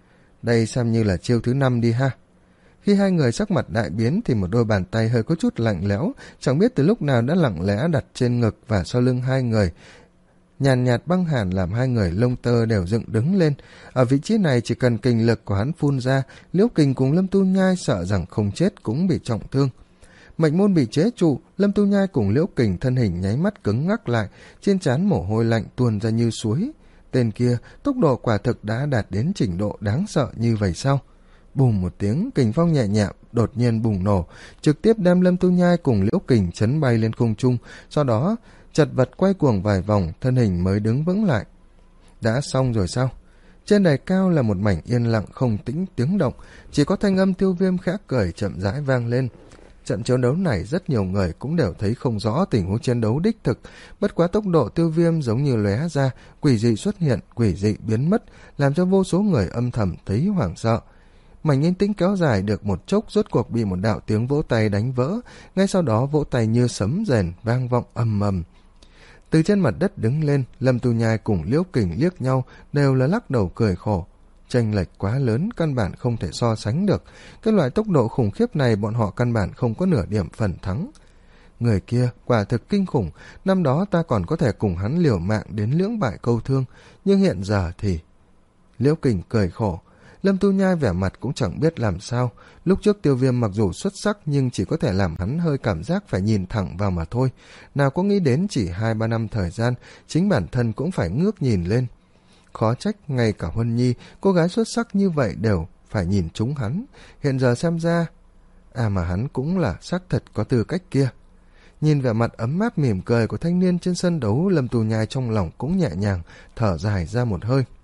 Đây xem như là chiêu thứ năm đi ha. Khi hai người sắc mặt đại biến thì một đôi bàn tay hơi có chút lạnh lẽo, chẳng biết từ lúc nào đã lặng lẽ đặt trên ngực và sau lưng hai người. Nhàn nhạt băng hàn làm hai người lông tơ đều dựng đứng lên. Ở vị trí này chỉ cần kình lực của hắn phun ra, Liễu Kình cùng Lâm Tu Nhai sợ rằng không chết cũng bị trọng thương. Mạch môn bị chế trụ, Lâm Tu Nhai cùng Liễu Kình thân hình nháy mắt cứng ngắc lại, trên trán mồ hôi lạnh tuôn ra như suối. Tên kia, tốc độ quả thực đã đạt đến trình độ đáng sợ như vậy sao? Bùm một tiếng, kình phong nhẹ nhẹ đột nhiên bùng nổ, trực tiếp đem Lâm Tu Nhai cùng Liễu Kình chấn bay lên không trung, sau đó chật vật quay cuồng vài vòng, thân hình mới đứng vững lại. Đã xong rồi sao? Trên đài cao là một mảnh yên lặng không tĩnh tiếng động, chỉ có thanh âm Tiêu Viêm khẽ cười chậm rãi vang lên. Trận chiến đấu này rất nhiều người cũng đều thấy không rõ tình huống chiến đấu đích thực, bất quá tốc độ Tiêu Viêm giống như lóe ra, quỷ dị xuất hiện, quỷ dị biến mất, làm cho vô số người âm thầm thấy hoảng sợ. Mảnh yên tĩnh kéo dài được một chốc, rốt cuộc bị một đạo tiếng vỗ tay đánh vỡ, ngay sau đó vỗ tay như sấm rền vang vọng ầm ầm. Từ trên mặt đất đứng lên, Lâm Tu Nhai cùng Liễu Kình liếc nhau, đều là lắc đầu cười khổ. Chênh lệch quá lớn, căn bản không thể so sánh được. Cái loại tốc độ khủng khiếp này bọn họ căn bản không có nửa điểm phần thắng. Người kia quả thực kinh khủng, năm đó ta còn có thể cùng hắn liều mạng đến lưỡng bại câu thương, nhưng hiện giờ thì... Liễu Kình cười khổ. Lâm Tu Nhai vẻ mặt cũng chẳng biết làm sao. Lúc trước Tiêu Viêm mặc dù xuất sắc nhưng chỉ có thể làm hắn hơi cảm giác phải nhìn thẳng vào mà thôi. Nào có nghĩ đến chỉ hai ba năm thời gian, chính bản thân cũng phải ngước nhìn lên. Khó trách ngay cả Huân Nhi, cô gái xuất sắc như vậy đều phải nhìn trúng hắn. Hiện giờ xem ra, à mà hắn cũng là xác thật có tư cách kia. Nhìn vẻ mặt ấm áp mỉm cười của thanh niên trên sân đấu, Lâm Tu Nhai trong lòng cũng nhẹ nhàng, thở dài ra một hơi.